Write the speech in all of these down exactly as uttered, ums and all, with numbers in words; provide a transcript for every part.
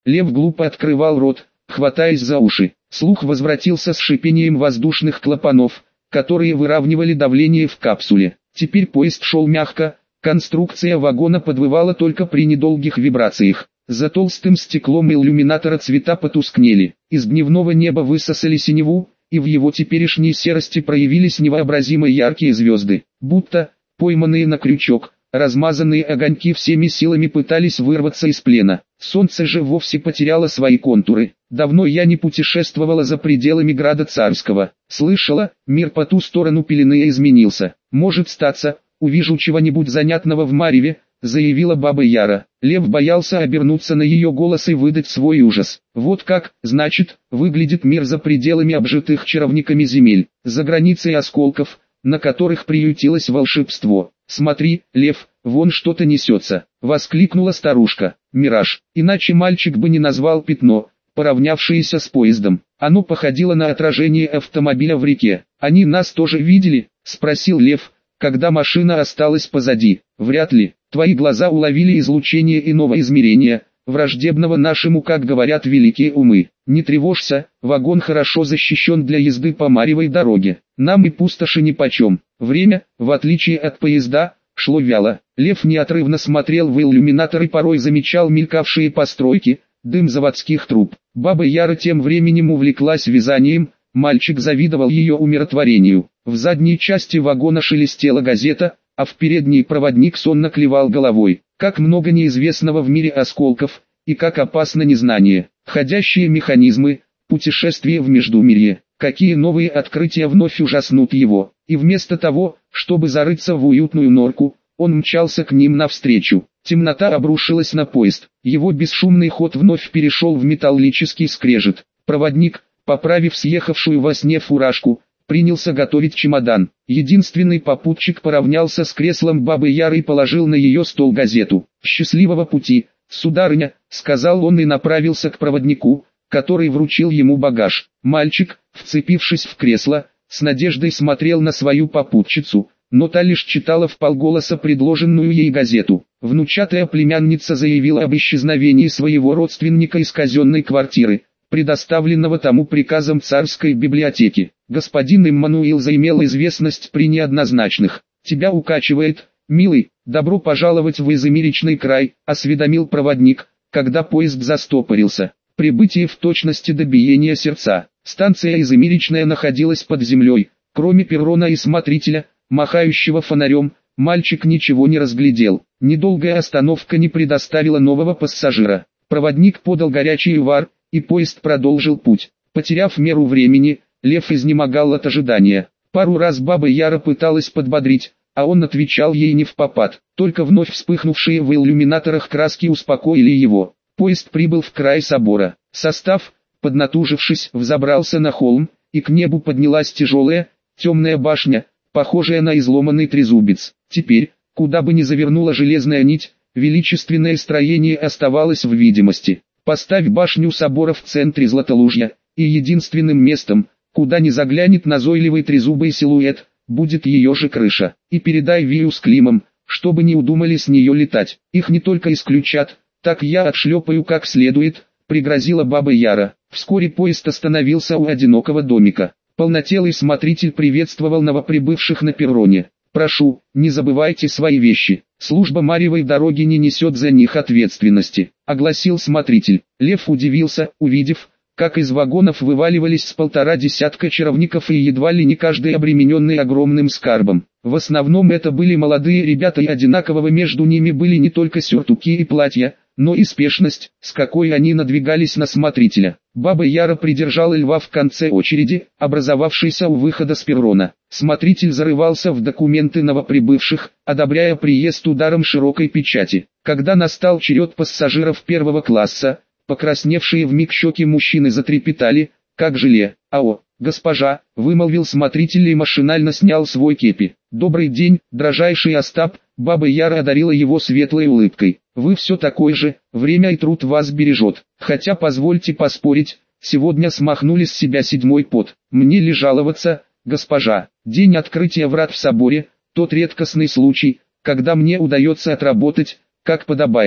Лев глупо открывал рот, хватаясь за уши. Слух возвратился с шипением воздушных клапанов, которые выравнивали давление в капсуле. Теперь поезд шел мягко, конструкция вагона подвывала только при недолгих вибрациях. За толстым стеклом иллюминатора цвета потускнели, из дневного неба высосали синеву, и в его теперешней серости проявились невообразимо яркие звезды, будто, пойманные на крючок, размазанные огоньки всеми силами пытались вырваться из плена. Солнце же вовсе потеряло свои контуры. Давно я не путешествовала за пределами Града Царского. Слышала, мир по ту сторону пелены изменился. Может статься, увижу чего-нибудь занятного в Мареве, заявила баба Яра. Лев боялся обернуться на ее голос и выдать свой ужас. Вот как, значит, выглядит мир за пределами обжитых чаровниками земель, за границей осколков, на которых приютилось волшебство. «Смотри, Лев, вон что-то несется», — воскликнула старушка. «Мираж, иначе мальчик бы не назвал пятно, поравнявшееся с поездом. Оно походило на отражение автомобиля в реке. Они нас тоже видели?» — спросил Лев, когда машина осталась позади. «Вряд ли. Твои глаза уловили излучение иного измерения, враждебного нашему, как говорят великие умы. Не тревожься, вагон хорошо защищен для езды по Марьевой дороге. Нам и пустоши нипочем». Время, в отличие от поезда, шло вяло. Лев неотрывно смотрел в иллюминатор и порой замечал мелькавшие постройки, дым заводских труб. Баба Яра тем временем увлеклась вязанием, мальчик завидовал ее умиротворению. В задней части вагона шелестела газета, а в передней проводник сонно клевал головой. Как много неизвестного в мире осколков, и как опасно незнание. Ходящие механизмы, путешествие в Междумирье. Какие новые открытия вновь ужаснут его. И вместо того, чтобы зарыться в уютную норку, он мчался к ним навстречу. Темнота обрушилась на поезд. Его бесшумный ход вновь перешел в металлический скрежет. Проводник, поправив съехавшую во сне фуражку, принялся готовить чемодан. Единственный попутчик поравнялся с креслом бабы Яры и положил на ее стол газету. «Счастливого пути, сударыня», — сказал он и направился к проводнику, который вручил ему багаж. Мальчик, вцепившись в кресло, с надеждой смотрел на свою попутчицу, но та лишь читала вполголоса предложенную ей газету. Внучатая племянница заявила об исчезновении своего родственника из казенной квартиры, предоставленного тому приказом царской библиотеки. Господин Иммануил заимел известность при неоднозначных. «Тебя укачивает, милый, добро пожаловать в изумеречный край», — осведомил проводник, когда поезд застопорился. Прибытие в точности до биения сердца. Станция изумеречная находилась под землей. Кроме перрона и смотрителя, махающего фонарем, мальчик ничего не разглядел. Недолгая остановка не предоставила нового пассажира. Проводник подал горячий увар, и поезд продолжил путь. Потеряв меру времени, Лев изнемогал от ожидания. Пару раз баба Яра пыталась подбодрить, а он отвечал ей не впопад. Только вновь вспыхнувшие в иллюминаторах краски успокоили его. Поезд прибыл в край собора. Состав, поднатужившись, взобрался на холм, и к небу поднялась тяжелая, темная башня, похожая на изломанный трезубец. Теперь, куда бы ни завернула железная нить, величественное строение оставалось в видимости. Поставь башню собора в центре Златолужья, и единственным местом, куда не заглянет назойливый трезубый силуэт, будет ее же крыша. И передай Вию с Климом, чтобы не удумали с нее летать. Их не только исключат, так я отшлепаю как следует, пригрозила баба Яра. Вскоре поезд остановился у одинокого домика. Полнотелый смотритель приветствовал новоприбывших на перроне. «Прошу, не забывайте свои вещи. Служба Марьевой дороги не несет за них ответственности», — огласил смотритель. Лев удивился, увидев, как из вагонов вываливались с полтора десятка чаровников и едва ли не каждый обремененный огромным скарбом. В основном это были молодые ребята, и одинакового между ними были не только сюртуки и платья, но и спешность, с какой они надвигались на смотрителя. Баба Яра придержала Льва в конце очереди, образовавшейся у выхода с перрона. Смотритель зарывался в документы новоприбывших, одобряя приезд ударом широкой печати. Когда настал черед пассажиров первого класса, покрасневшие вмиг щеки мужчины затрепетали, как желе. «Ао, госпожа», — вымолвил смотритель и машинально снял свой кепи. «Добрый день, дрожайший Остап», — баба Яра одарила его светлой улыбкой. «Вы все такой же, время и труд вас бережет. Хотя позвольте поспорить, сегодня смахнули с себя седьмой пот. Мне ли жаловаться, госпожа? День открытия врат в соборе, тот редкостный случай, когда мне удается отработать, как подобает».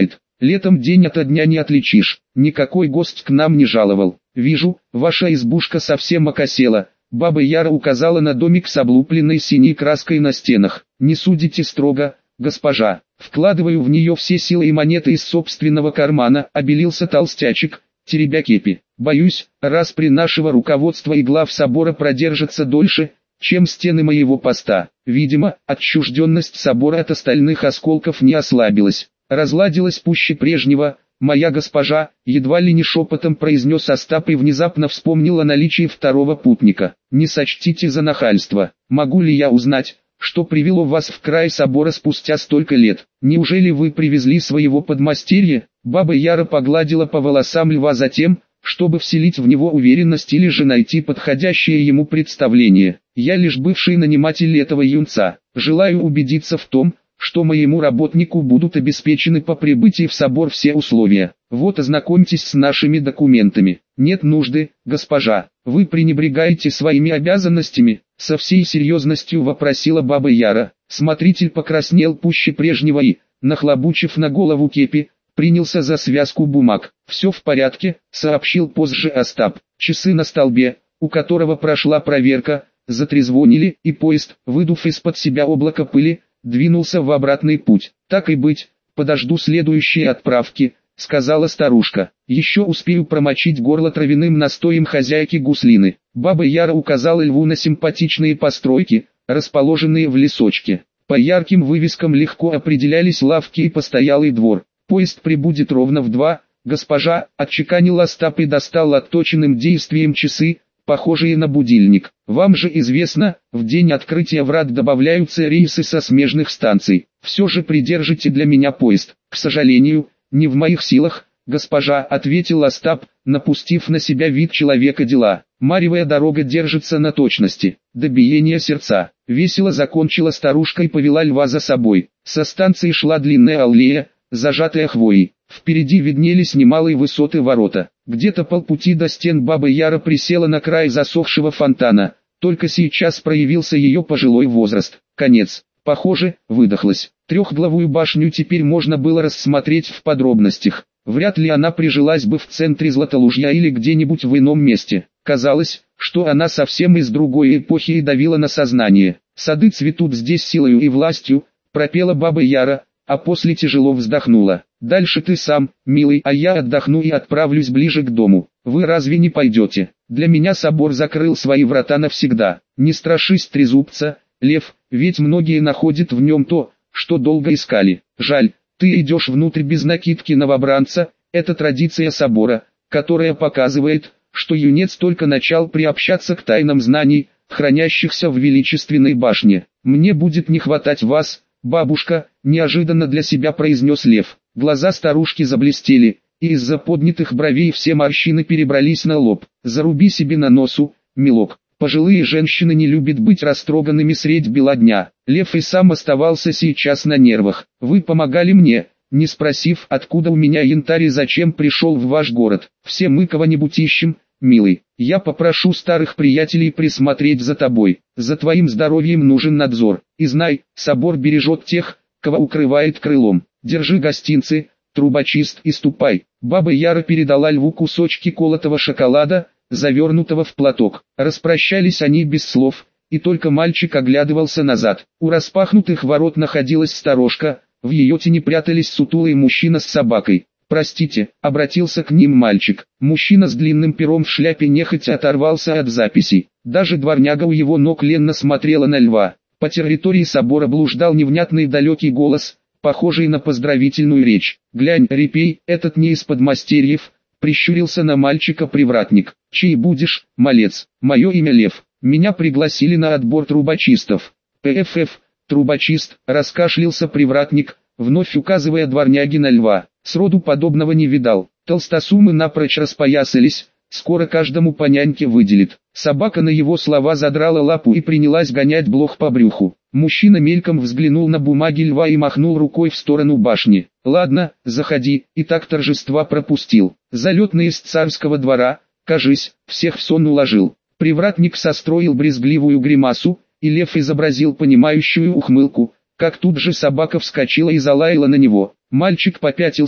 Летом день ото дня не отличишь, никакой гость к нам не жаловал. Вижу, ваша избушка совсем окосела. Баба Яра указала на домик с облупленной синей краской на стенах. Не судите строго, госпожа. Вкладываю в нее все силы и монеты из собственного кармана, обелился толстячек, теребя кепи. Боюсь, распри нашего руководства и глав собора продержатся дольше, чем стены моего поста. Видимо, отчужденность собора от остальных осколков не ослабилась. Разладилась пуще прежнего. «Моя госпожа», едва ли не шепотом произнес Остап и внезапно вспомнил о наличии второго путника. «Не сочтите за нахальство. Могу ли я узнать, что привело вас в край собора спустя столько лет? Неужели вы привезли своего подмастерья?» Баба Яра погладила по волосам льва затем, чтобы вселить в него уверенность или же найти подходящее ему представление. «Я лишь бывший наниматель этого юнца. Желаю убедиться в том, что моему работнику будут обеспечены по прибытии в собор все условия. Вот ознакомьтесь с нашими документами». «Нет нужды, госпожа. Вы пренебрегаете своими обязанностями?» Со всей серьезностью вопросила баба Яра. Смотритель покраснел пуще прежнего и, нахлобучив на голову кепи, принялся за связку бумаг. «Все в порядке», — сообщил позже Остап. Часы на столбе, у которого прошла проверка, затрезвонили, и поезд, выдув из-под себя облако пыли, двинулся в обратный путь. «Так и быть, подожду следующей отправки», — сказала старушка. «Еще успею промочить горло травяным настоем хозяйки гуслины». Баба Яра указала льву на симпатичные постройки, расположенные в лесочке. По ярким вывескам легко определялись лавки и постоялый двор. «Поезд прибудет ровно в два, госпожа», — отчеканил Остап и достал отточенным действием часы, похожие на будильник. «Вам же известно, в день открытия врат добавляются рейсы со смежных станций. Все же придержите для меня поезд». «К сожалению, не в моих силах, госпожа», — ответил Остап, напустив на себя вид человека дела. «Марьевая дорога держится на точности, до биения сердца». Весело закончила старушка и повела льва за собой. Со станции шла длинная аллея, зажатая хвоей. Впереди виднелись немалые высоты ворота. Где-то полпути до стен баба Яра присела на край засохшего фонтана. Только сейчас проявился ее пожилой возраст. Конец. Похоже, выдохлась. Трехглавую башню теперь можно было рассмотреть в подробностях. Вряд ли она прижилась бы в центре Златолужья или где-нибудь в ином месте. Казалось, что она совсем из другой эпохи и давила на сознание. «Сады цветут здесь силою и властью», пропела баба Яра, а после тяжело вздохнула. «Дальше ты сам, милый, а я отдохну и отправлюсь ближе к дому. Вы разве не пойдете? Для меня собор закрыл свои врата навсегда. Не страшись трезубца, лев, ведь многие находят в нем то, что долго искали. Жаль, ты идешь внутрь без накидки новобранца, это традиция собора, которая показывает, что юнец только начал приобщаться к тайнам знаний, хранящихся в величественной башне. Мне будет не хватать вас, бабушка», — неожиданно для себя произнес лев. Глаза старушки заблестели, и из-за поднятых бровей все морщины перебрались на лоб. «Заруби себе на носу, милок. Пожилые женщины не любят быть растроганными средь бела дня». Лев и сам оставался сейчас на нервах. «Вы помогали мне, не спросив, откуда у меня янтарь и зачем пришел в ваш город. Все мы кого-нибудь ищем, милый. Я попрошу старых приятелей присмотреть за тобой. За твоим здоровьем нужен надзор. И знай, собор бережет тех, кого укрывает крылом. Держи гостинцы, трубочист, и ступай». Баба Яра передала льву кусочки колотого шоколада, завернутого в платок. Распрощались они без слов, и только мальчик оглядывался назад. У распахнутых ворот находилась сторожка, в ее тени прятались сутулый мужчина с собакой. «Простите», — обратился к ним мальчик. Мужчина с длинным пером в шляпе нехотя оторвался от записей. Даже дворняга у его ног ленно смотрела на льва. По территории собора блуждал невнятный далекий голос, похожий на поздравительную речь. «Глянь, репей, этот не из подмастерьев», — прищурился на мальчика привратник. «Чей будешь, малец?» «Мое имя Лев. Меня пригласили на отбор трубочистов». «ПФФ, трубочист», — раскашлялся привратник, вновь указывая дворняги на льва. Сроду подобного не видал. Толстосумы напрочь распоясались, скоро каждому по няньке выделит. Собака на его слова задрала лапу и принялась гонять блох по брюху. Мужчина мельком взглянул на бумаги льва и махнул рукой в сторону башни. «Ладно, заходи», и так торжества пропустил. Залетный из царского двора, кажись, всех в сон уложил. Привратник состроил брезгливую гримасу, и лев изобразил понимающую ухмылку, как тут же собака вскочила и залаяла на него. Мальчик попятился,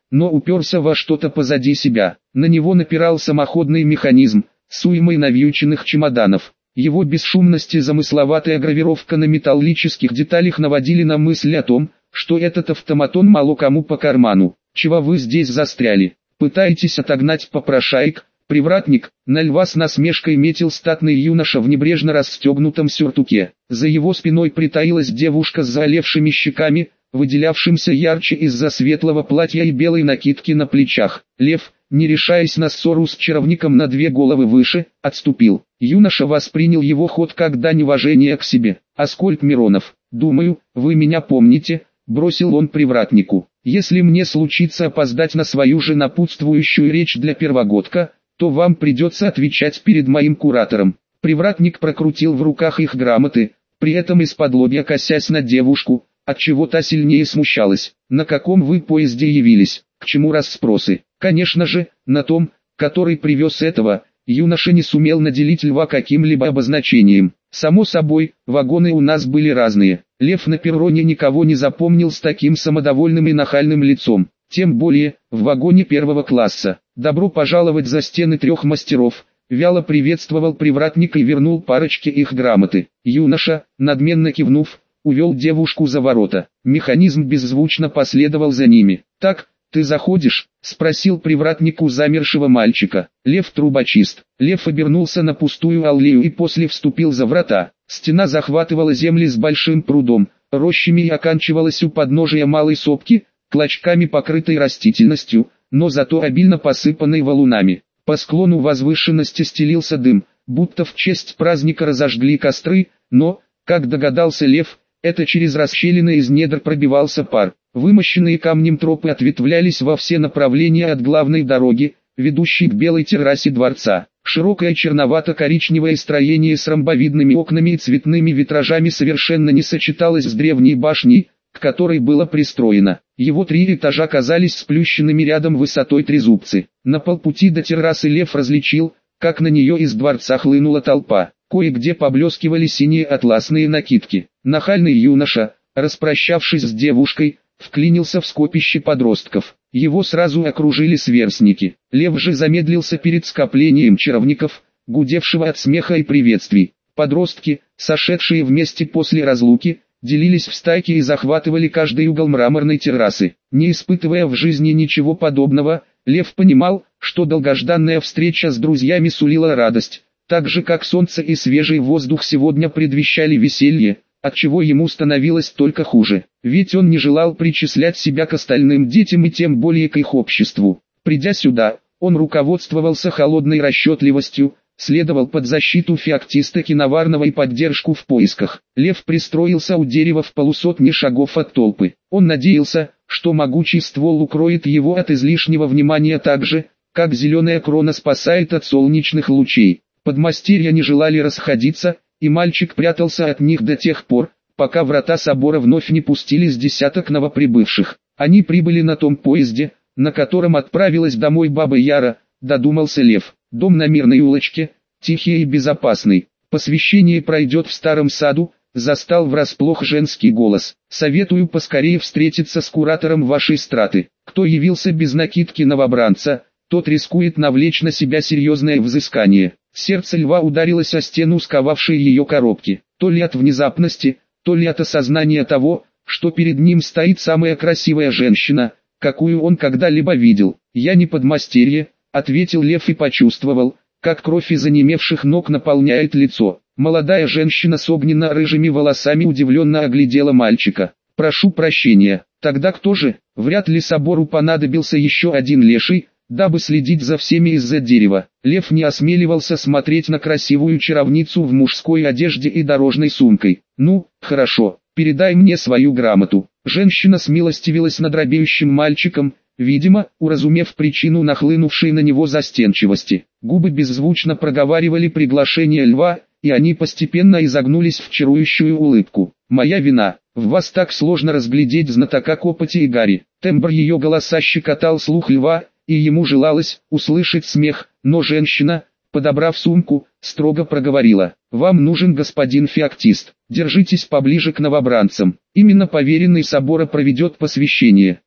но уперся во что-то позади себя. На него напирал самоходный механизм, с уймой навьюченных чемоданов. Его бесшумность и замысловатая гравировка на металлических деталях наводили на мысль о том, что этот автоматон мало кому по карману. «Чего вы здесь застряли? Пытаетесь отогнать попрошаек? Привратник?» На Льва с насмешкой метил статный юноша в небрежно расстегнутом сюртуке. За его спиной притаилась девушка с заолевшими щеками, выделявшимся ярче из-за светлого платья и белой накидки на плечах. Лев, не решаясь на ссору с чаровником на две головы выше, отступил. Юноша воспринял его ход как дань уважения к себе. «Аскольд Миронов, думаю, вы меня помните», — бросил он привратнику. «Если мне случится опоздать на свою же напутствующую речь для первогодка, то вам придется отвечать перед моим куратором». Привратник прокрутил в руках их грамоты, при этом из-под-лобья косясь на девушку, отчего та сильнее смущалась. «На каком вы поезде явились? К чему расспросы?» Конечно же, на том, который привез этого. Юноша не сумел наделить Льва каким-либо обозначением. Само собой, вагоны у нас были разные. Лев на перроне никого не запомнил с таким самодовольным и нахальным лицом. Тем более, в вагоне первого класса. «Добро пожаловать за стены трех мастеров», вяло приветствовал привратник и вернул парочке их грамоты. Юноша, надменно кивнув, увел девушку за ворота. Механизм беззвучно последовал за ними. «Так, ты заходишь?» — спросил привратник у замершего мальчика. «Лев трубочист». Лев обернулся на пустую аллею и после вступил за врата. Стена захватывала земли с большим прудом, рощами и оканчивалась у подножия малой сопки, клочками покрытой растительностью, но зато обильно посыпанной валунами. По склону возвышенности стелился дым, будто в честь праздника разожгли костры, но, как догадался Лев, это через расщелины из недр пробивался пар. Вымощенные камнем тропы ответвлялись во все направления от главной дороги, ведущей к белой террасе дворца. Широкое черновато-коричневое строение с ромбовидными окнами и цветными витражами совершенно не сочеталось с древней башней, к которой было пристроено. Его три этажа казались сплющенными рядом высотой трезубцы. На полпути до террасы Лев различил, как на нее из дворца хлынула толпа. Кое-где поблескивали синие атласные накидки. Нахальный юноша, распрощавшись с девушкой, вклинился в скопище подростков. Его сразу окружили сверстники. Лев же замедлился перед скоплением чаровников, гудевшего от смеха и приветствий. Подростки, сошедшие вместе после разлуки, делились в стайки и захватывали каждый угол мраморной террасы. Не испытывая в жизни ничего подобного, Лев понимал, что долгожданная встреча с друзьями сулила радость, так же как солнце и свежий воздух сегодня предвещали веселье, отчего ему становилось только хуже. Ведь он не желал причислять себя к остальным детям и тем более к их обществу. Придя сюда, он руководствовался холодной расчетливостью, следовал под защиту феоктиста Киноварного и поддержку в поисках. Лев пристроился у дерева в полусотни шагов от толпы. Он надеялся, что могучий ствол укроет его от излишнего внимания так же, как зеленая крона спасает от солнечных лучей. Подмастерья не желали расходиться, и мальчик прятался от них до тех пор, пока врата собора вновь не пустили с десяток новоприбывших. Они прибыли на том поезде, на котором отправилась домой баба Яра, додумался Лев. Дом на Мирной улочке, тихий и безопасный. Посвящение пройдет в старом саду, застал врасплох женский голос. Советую поскорее встретиться с куратором вашей страты. Кто явился без накидки новобранца, тот рискует навлечь на себя серьезное взыскание. Сердце Льва ударилось о стену сковавшей ее коробки. То ли от внезапности, то ли от осознания того, что перед ним стоит самая красивая женщина, какую он когда-либо видел. «Я не подмастерье», — ответил Лев и почувствовал, как кровь из онемевших ног наполняет лицо. Молодая женщина с огненно-рыжими волосами удивленно оглядела мальчика. «Прошу прощения, тогда кто же?» Вряд ли собору понадобился еще один леший, дабы следить за всеми из-за дерева. Лев не осмеливался смотреть на красивую чаровницу в мужской одежде и дорожной сумкой. «Ну, хорошо, передай мне свою грамоту». Женщина смилостивилась над робеющим мальчиком, видимо, уразумев причину нахлынувшей на него застенчивости. Губы беззвучно проговаривали приглашение Льва, и они постепенно изогнулись в чарующую улыбку. «Моя вина, в вас так сложно разглядеть знатока копоти и гари». Тембр ее голоса щекотал слух Льва, и ему желалось услышать смех, но женщина, подобрав сумку, строго проговорила: «Вам нужен господин феоктист, держитесь поближе к новобранцам, именно поверенный собора проведет посвящение».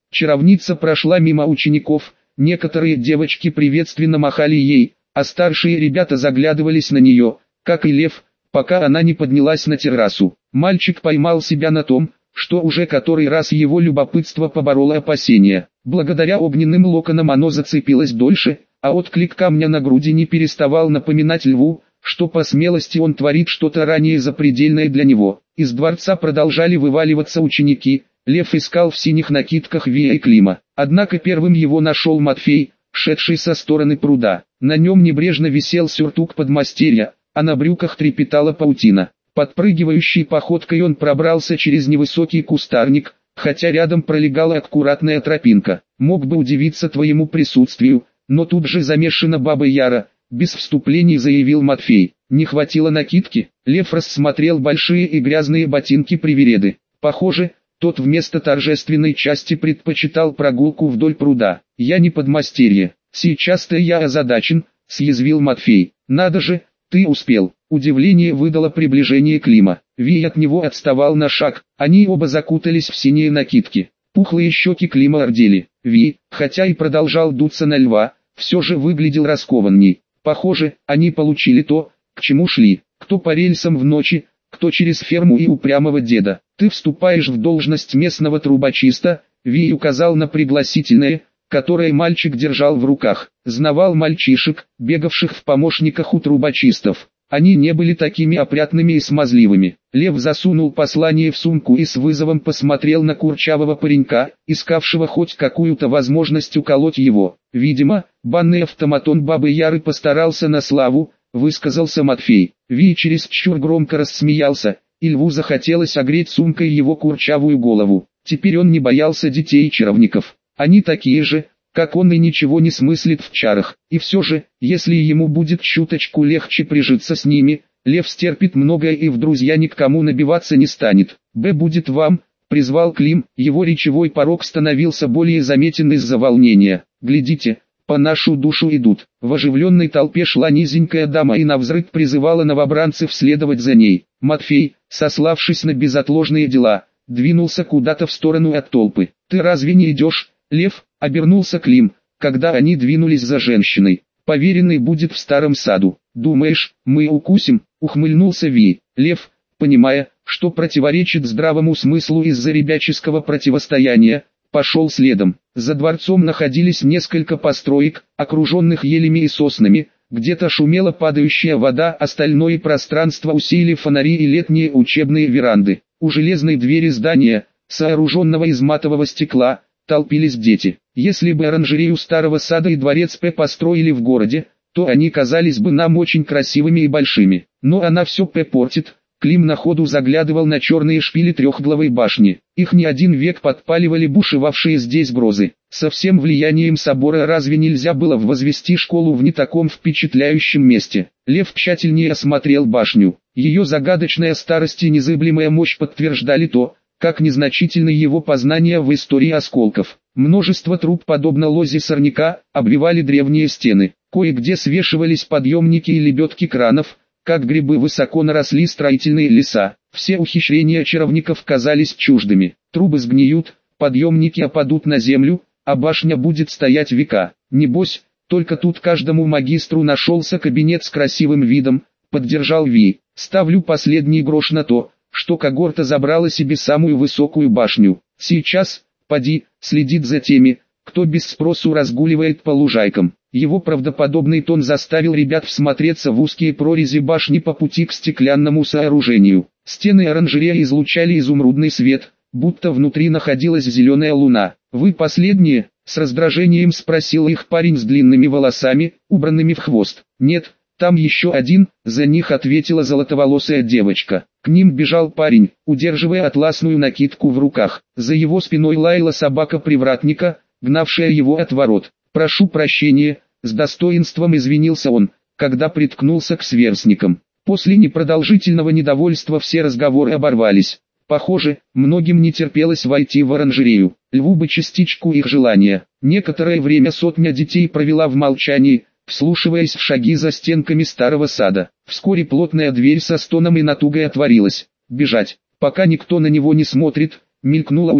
Чаровница прошла мимо учеников, некоторые девочки приветственно махали ей, а старшие ребята заглядывались на нее, как и Лев, пока она не поднялась на террасу. Мальчик поймал себя на том, что уже который раз его любопытство побороло опасения. Благодаря огненным локонам оно зацепилось дольше, а отклик камня на груди не переставал напоминать Льву, что по смелости он творит что-то ранее запредельное для него. Из дворца продолжали вываливаться ученики. Лев искал в синих накидках Вия и Клима. Однако первым его нашел Матфей, шедший со стороны пруда. На нем небрежно висел сюртук подмастерья, а на брюках трепетала паутина. Подпрыгивающей походкой он пробрался через невысокий кустарник, хотя рядом пролегала аккуратная тропинка. Мог бы удивиться твоему присутствию, но тут же замешана Баба Яра, без вступлений заявил Матфей. Не хватило накидки? Лев рассмотрел большие и грязные ботинки привереды. Похоже, тот вместо торжественной части предпочитал прогулку вдоль пруда. Я не подмастерье, сейчас-то я озадачен, съязвил Матфей. Надо же, ты успел. Удивление выдало приближение Клима. Ви от него отставал на шаг, они оба закутались в синие накидки. Пухлые щеки Клима ордели. Ви, хотя и продолжал дуться на Льва, все же выглядел раскованней. Похоже, они получили то, к чему шли. Кто по рельсам в ночи, кто через ферму и упрямого деда. Ты вступаешь в должность местного трубочиста, Ви указал на пригласительное, которое мальчик держал в руках. Знавал мальчишек, бегавших в помощниках у трубочистов. Они не были такими опрятными и смазливыми. Лев засунул послание в сумку и с вызовом посмотрел на курчавого паренька, искавшего хоть какую-то возможность уколоть его. Видимо, банный автоматон Бабы Яры постарался на славу, высказался Матфей. Ви чересчур громко рассмеялся, и Льву захотелось огреть сумкой его курчавую голову. Теперь он не боялся детей и чаровников. Они такие же, как он, и ничего не смыслит в чарах. И все же, если ему будет чуточку легче прижиться с ними, Лев стерпит многое и в друзья ни к кому набиваться не станет. «Б будет вам», — призвал Клим, его речевой порог становился более заметен из-за волнения. «Глядите, по нашу душу идут». В оживленной толпе шла низенькая дама и навзрыд призывала новобранцев следовать за ней. Матфей, сославшись на безотложные дела, двинулся куда-то в сторону от толпы. «Ты разве не идешь, Лев?» — обернулся Клим, когда они двинулись за женщиной. «Поверенный будет в старом саду. Думаешь, мы укусим?» — ухмыльнулся Ви. Лев, понимая, что противоречит здравому смыслу из-за ребяческого противостояния, пошел следом. За дворцом находились несколько построек, окруженных елями и соснами, где-то шумела падающая вода, остальное пространство усеяли фонари и летние учебные веранды. У железной двери здания, сооруженного из матового стекла, толпились дети. Если бы оранжерею старого сада и дворец П построили в городе, то они казались бы нам очень красивыми и большими. Но она все П портит. Клим на ходу заглядывал на черные шпили трехглавой башни. Их не один век подпаливали бушевавшие здесь грозы. Со всем влиянием собора разве нельзя было возвести школу в не таком впечатляющем месте? Лев тщательнее осмотрел башню. Ее загадочная старость и незыблемая мощь подтверждали то, как незначительны его познания в истории осколков. Множество труб, подобно лозе сорняка, обвивали древние стены. Кое-где свешивались подъемники и лебедки кранов, как грибы высоко наросли строительные леса. Все ухищрения чаровников казались чуждыми. Трубы сгниют, подъемники опадут на землю, а башня будет стоять века. Небось, только тут каждому магистру нашелся кабинет с красивым видом, поддержал Ви. Ставлю последний грош на то, что когорта забрала себе самую высокую башню. Сейчас, поди, следит за теми, кто без спросу разгуливает по лужайкам. Его правдоподобный тон заставил ребят всмотреться в узкие прорези башни по пути к стеклянному сооружению. Стены оранжереи излучали изумрудный свет, будто внутри находилась зеленая луна. «Вы последние?» — с раздражением спросил их парень с длинными волосами, убранными в хвост. «Нет, там еще один», — за них ответила золотоволосая девочка. К ним бежал парень, удерживая атласную накидку в руках. За его спиной лаяла собака привратника, гнавшая его от ворот. «Прошу прощения», — с достоинством извинился он, когда приткнулся к сверстникам. После непродолжительного недовольства все разговоры оборвались. Похоже, многим не терпелось войти в оранжерею. Льву бы частичку их желания. Некоторое время сотня детей провела в молчании, вслушиваясь в шаги за стенками старого сада. Вскоре плотная дверь со стоном и натугой отворилась. «Бежать, пока никто на него не смотрит», мелькнула у Льва.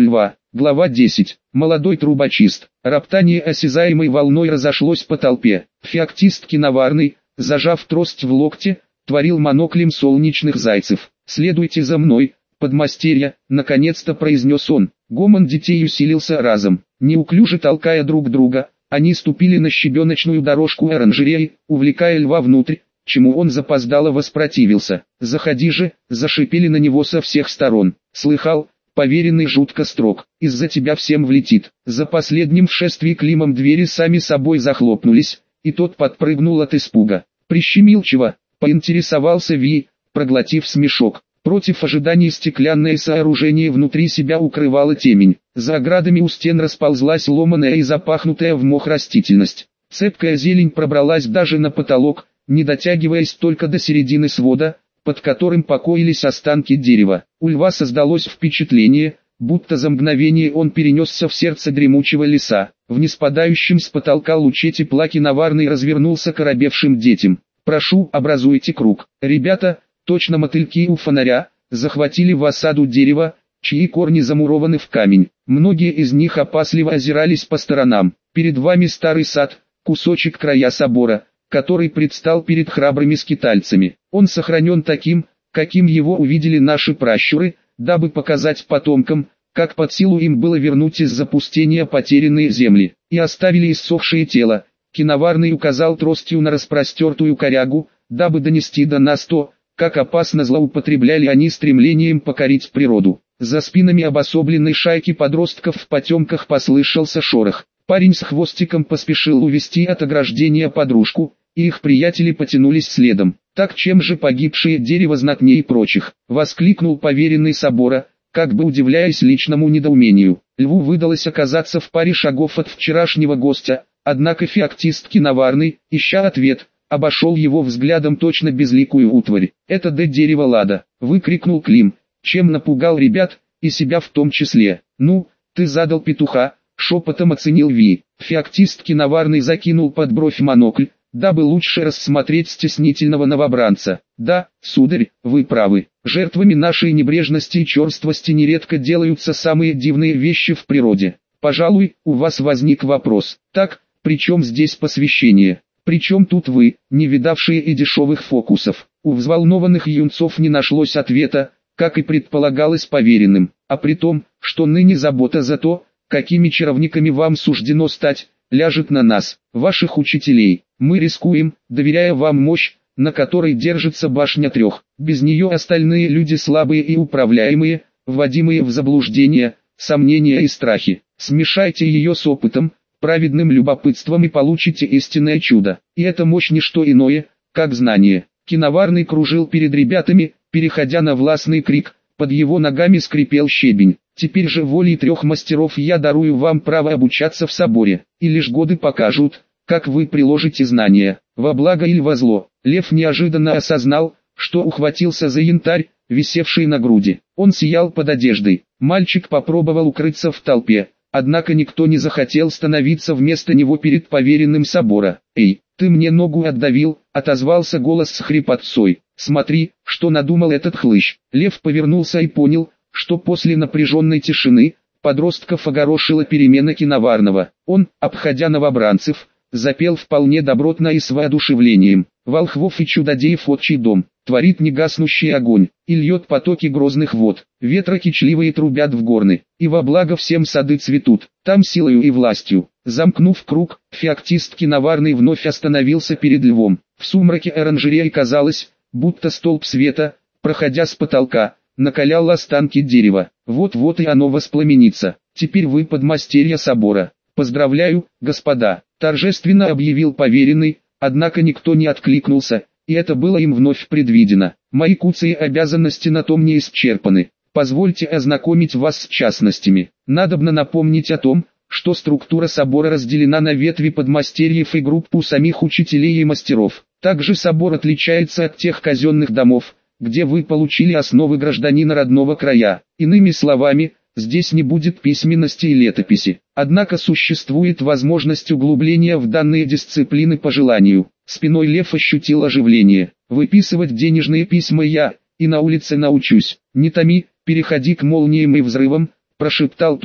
Глава десять. Молодой трубочист. Роптание осязаемой волной разошлось по толпе. Феоктист Киноварный, зажав трость в локте, творил моноклем солнечных зайцев. «Следуйте за мной, подмастерья», — наконец-то произнес он. Гомон детей усилился разом. Неуклюже толкая друг друга, они ступили на щебеночную дорожку оранжереи, увлекая льва внутрь, чему он запоздало воспротивился. «Заходи же», — зашипели на него со всех сторон. «Слыхал?» Поверенный жутко строг. «Из-за тебя всем влетит». За последним в шествии Климом двери сами собой захлопнулись, и тот подпрыгнул от испуга. «Прищемил чего?» — поинтересовался Ви, проглотив смешок. Против ожиданий стеклянное сооружение внутри себя укрывало темень. За оградами у стен расползлась ломаная и запахнутая в мох растительность. Цепкая зелень пробралась даже на потолок, не дотягиваясь только до середины свода, под которым покоились останки дерева. У льва создалось впечатление, будто за мгновение он перенесся в сердце дремучего леса. В неспадающем с потолка луче тепла Киноварный развернулся к оробевшим детям. «Прошу, образуйте круг. Ребята, точно мотыльки у фонаря, захватили в осаду дерева, чьи корни замурованы в камень. Многие из них опасливо озирались по сторонам. Перед вами старый сад, кусочек края собора, который предстал перед храбрыми скитальцами. Он сохранен таким, каким его увидели наши пращуры, дабы показать потомкам, как под силу им было вернуть из запустения потерянные земли, и оставили иссохшее тело». Киноварный указал тростью на распростертую корягу, дабы донести до нас то, как опасно злоупотребляли они стремлением покорить природу. За спинами обособленной шайки подростков в потемках послышался шорох. Парень с хвостиком поспешил увести от ограждения подружку, и их приятели потянулись следом. «Так чем же погибшее дерево знатнее прочих?» — воскликнул поверенный собора, как бы удивляясь личному недоумению. Льву выдалось оказаться в паре шагов от вчерашнего гостя, однако феоктист Киноварный, ища ответ, обошел его взглядом точно безликую утварь. «Это да дерево лада!» — выкрикнул Клим, чем напугал ребят, и себя в том числе. «Ну, ты задал петуха», — шепотом оценил Ви. Феоктист Киноварный закинул под бровь монокль, дабы лучше рассмотреть стеснительного новобранца. «Да, сударь, вы правы. Жертвами нашей небрежности и черствости нередко делаются самые дивные вещи в природе. Пожалуй, у вас возник вопрос. Так, при чем здесь посвящение? Причем тут вы, не видавшие и дешевых фокусов?» У взволнованных юнцов не нашлось ответа, как и предполагалось поверенным. «А при том, что ныне забота за то, какими чаровниками вам суждено стать, ляжет на нас, ваших учителей. Мы рискуем, доверяя вам мощь, на которой держится башня трех. Без нее остальные люди слабые и управляемые, вводимые в заблуждение, сомнения и страхи. Смешайте ее с опытом, праведным любопытством и получите истинное чудо. И эта мощь не что иное, как знание». Киноварный кружил перед ребятами, переходя на властный крик, под его ногами скрипел щебень. «Теперь же волей трех мастеров я дарую вам право обучаться в соборе, и лишь годы покажут, как вы приложите знания, во благо или во зло». Лев неожиданно осознал, что ухватился за янтарь, висевший на груди. Он сиял под одеждой. Мальчик попробовал укрыться в толпе, однако никто не захотел становиться вместо него перед поверенным собора. «Эй, ты мне ногу отдавил», — отозвался голос с хрипотцой. «Смотри, что надумал этот хлыщ». Лев повернулся и понял, что после напряженной тишины, подростков огорошила перемена Киноварного. Он, обходя новобранцев, запел вполне добротно и с воодушевлением. «Волхвов и чудодеев отчий дом, творит негаснущий огонь, и льет потоки грозных вод, ветра кичливые трубят в горны, и во благо всем сады цветут, там силою и властью». Замкнув круг, феоктист Киноварный вновь остановился перед львом. В сумраке оранжереи казалось, будто столб света, проходя с потолка, накалял останки дерева. Вот-вот и оно воспламенится. «Теперь вы подмастерья собора. Поздравляю, господа», — торжественно объявил поверенный, однако никто не откликнулся, и это было им вновь предвидено. «Мои куцые обязанности на том не исчерпаны. Позвольте ознакомить вас с частностями. Надобно напомнить о том, что структура собора разделена на ветви подмастерьев и группу самих учителей и мастеров. Также собор отличается от тех казенных домов, где вы получили основы гражданина родного края. Иными словами, здесь не будет письменности и летописи. Однако существует возможность углубления в данные дисциплины по желанию». Спиной Лев ощутил оживление. «Выписывать денежные письма я, и на улице научусь. Не томи, переходи к молниям и взрывам», — прошептал тот.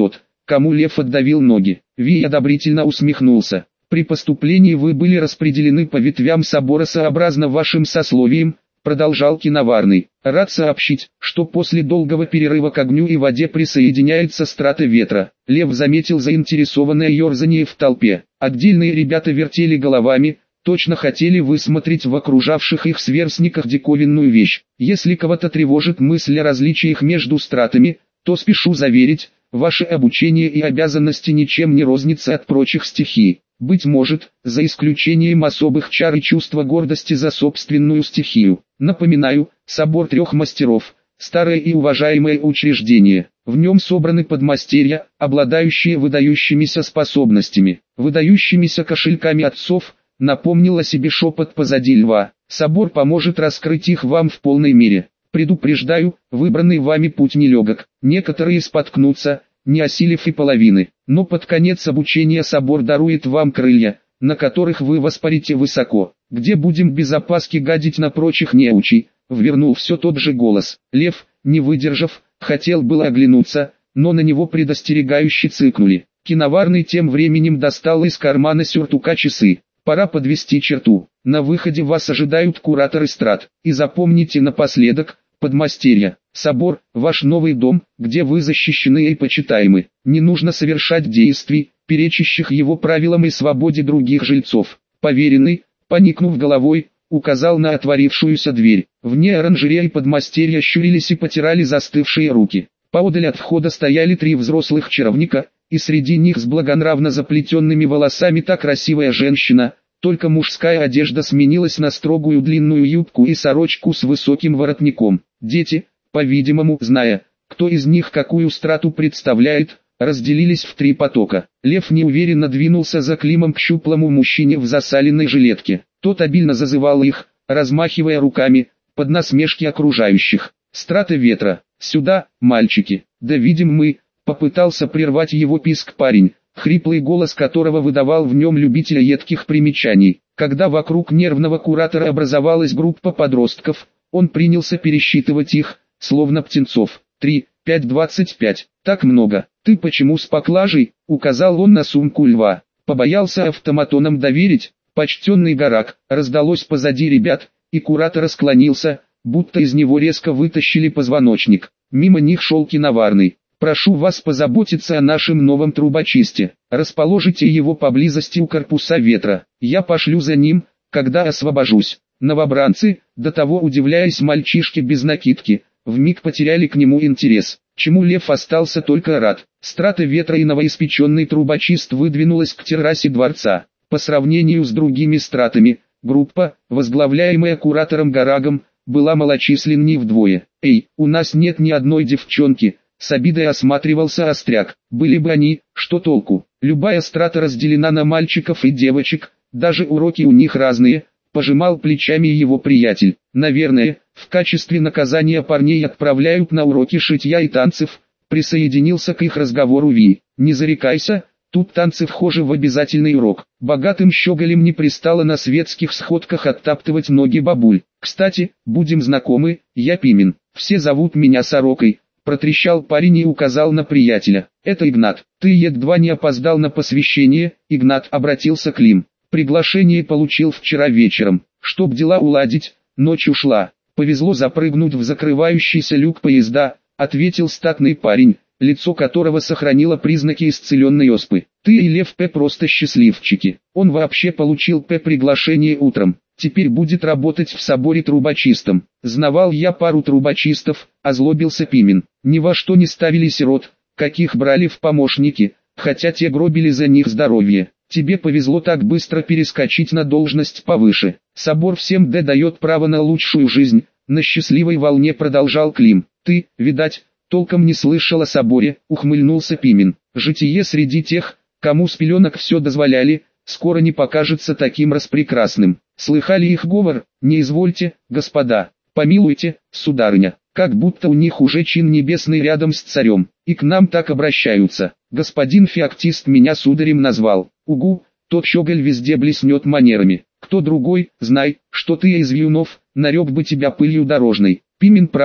кому Лев отдавил ноги. Ви одобрительно усмехнулся. При поступлении вы были распределены по ветвям собора сообразно вашим сословиям, продолжал Киноварный. Рад сообщить, что после долгого перерыва к огню и воде присоединяется страта ветра. Лев заметил заинтересованное ерзание в толпе. Отдельные ребята вертели головами, точно хотели высмотреть в окружавших их сверстниках диковинную вещь. Если кого-то тревожит мысль о различиях между стратами, то спешу заверить, ваше обучение и обязанности ничем не рознятся от прочих стихий. Быть может, за исключением особых чар и чувства гордости за собственную стихию. Напоминаю, собор трех мастеров, старое и уважаемое учреждение. В нем собраны подмастерья, обладающие выдающимися способностями, выдающимися кошельками отцов, напомнил о себе шепот позади Льва. Собор поможет раскрыть их вам в полной мере. Предупреждаю, выбранный вами путь нелегок. Некоторые споткнутся, не осилив и половины. Но под конец обучения собор дарует вам крылья, на которых вы воспарите высоко. Где будем без опаски гадить на прочих неучей, ввернул все тот же голос. Лев, не выдержав, хотел было оглянуться, но на него предостерегающе цыкнули. Киноварный тем временем достал из кармана сюртука часы. Пора подвести черту. На выходе вас ожидают кураторы страт. И запомните напоследок, подмастерья, собор, ваш новый дом, где вы защищены и почитаемы. Не нужно совершать действий, перечащих его правилам и свободе других жильцов. Поверенный, поникнув головой, указал на отворившуюся дверь. Вне оранжереи подмастерья щурились и потирали застывшие руки. Поодаль от входа стояли три взрослых чаровника, и среди них с благонравно заплетенными волосами та красивая женщина, только мужская одежда сменилась на строгую длинную юбку и сорочку с высоким воротником. Дети, по-видимому, зная, кто из них какую страту представляет, разделились в три потока. Лев неуверенно двинулся за Климом к щуплому мужчине в засаленной жилетке. Тот обильно зазывал их, размахивая руками, под насмешки окружающих. «Страта ветра! Сюда, мальчики! Да видим мы!» Попытался прервать его писк парень, хриплый голос которого выдавал в нем любителя едких примечаний. Когда вокруг нервного куратора образовалась группа подростков, он принялся пересчитывать их, словно птенцов. «Три, пять, двадцать пять. Так много. Ты почему с поклажей?» — указал он на сумку Льва. Побоялся автоматоном доверить. «Почтенный Горак», раздалось позади ребят, и куратор склонился, будто из него резко вытащили позвоночник. Мимо них шел Киноварный. «Прошу вас позаботиться о нашем новом трубочисте. Расположите его поблизости у корпуса ветра. Я пошлю за ним, когда освобожусь». Новобранцы, до того удивляясь мальчишке без накидки, вмиг потеряли к нему интерес, чему Лев остался только рад. Страта ветра и новоиспеченный трубочист выдвинулась к террасе дворца. По сравнению с другими стратами, группа, возглавляемая куратором Гарагом, была малочисленней вдвое. «Эй, у нас нет ни одной девчонки», — с обидой осматривался Остряк. «Были бы они, что толку? Любая страта разделена на мальчиков и девочек, даже уроки у них разные», — пожимал плечами его приятель. «Наверное, в качестве наказания парней отправляют на уроки шитья и танцев», — присоединился к их разговору Ви. «Не зарекайся, тут танцы вхожи в обязательный урок. Богатым щеголям не пристало на светских сходках оттаптывать ноги бабуль. Кстати, будем знакомы, я Пимен, все зовут меня Сорокой», — протрещал парень и указал на приятеля. «Это Игнат. Ты едва не опоздал на посвящение», — Игнат обратился к Клим. «Приглашение получил вчера вечером. Чтоб дела уладить, ночь ушла. Повезло запрыгнуть в закрывающийся люк поезда», — ответил статный парень, лицо которого сохранило признаки исцеленной оспы. «Ты и Лев П. просто счастливчики. Он вообще получил П. приглашение утром. Теперь будет работать в соборе трубочистом. Знавал я пару трубочистов», — озлобился Пимен. «Ни во что не ставили сирот, каких брали в помощники, хотя те гробили за них здоровье. Тебе повезло так быстро перескочить на должность повыше. Собор всем Д дает право на лучшую жизнь», — на счастливой волне продолжал Клим. «Ты, видать, толком не слышал о соборе», — ухмыльнулся Пимен. «Житие среди тех, кому с пеленок все дозволяли, скоро не покажется таким распрекрасным. Слыхали их говор? Не извольте, господа, помилуйте, сударыня, как будто у них уже чин небесный рядом с царем, и к нам так обращаются. Господин феоктист меня сударем назвал. Угу, тот щеголь везде блеснет манерами. Кто другой, знай, что ты из вьюнов, нарек бы тебя пылью дорожной». «Пимен прав»,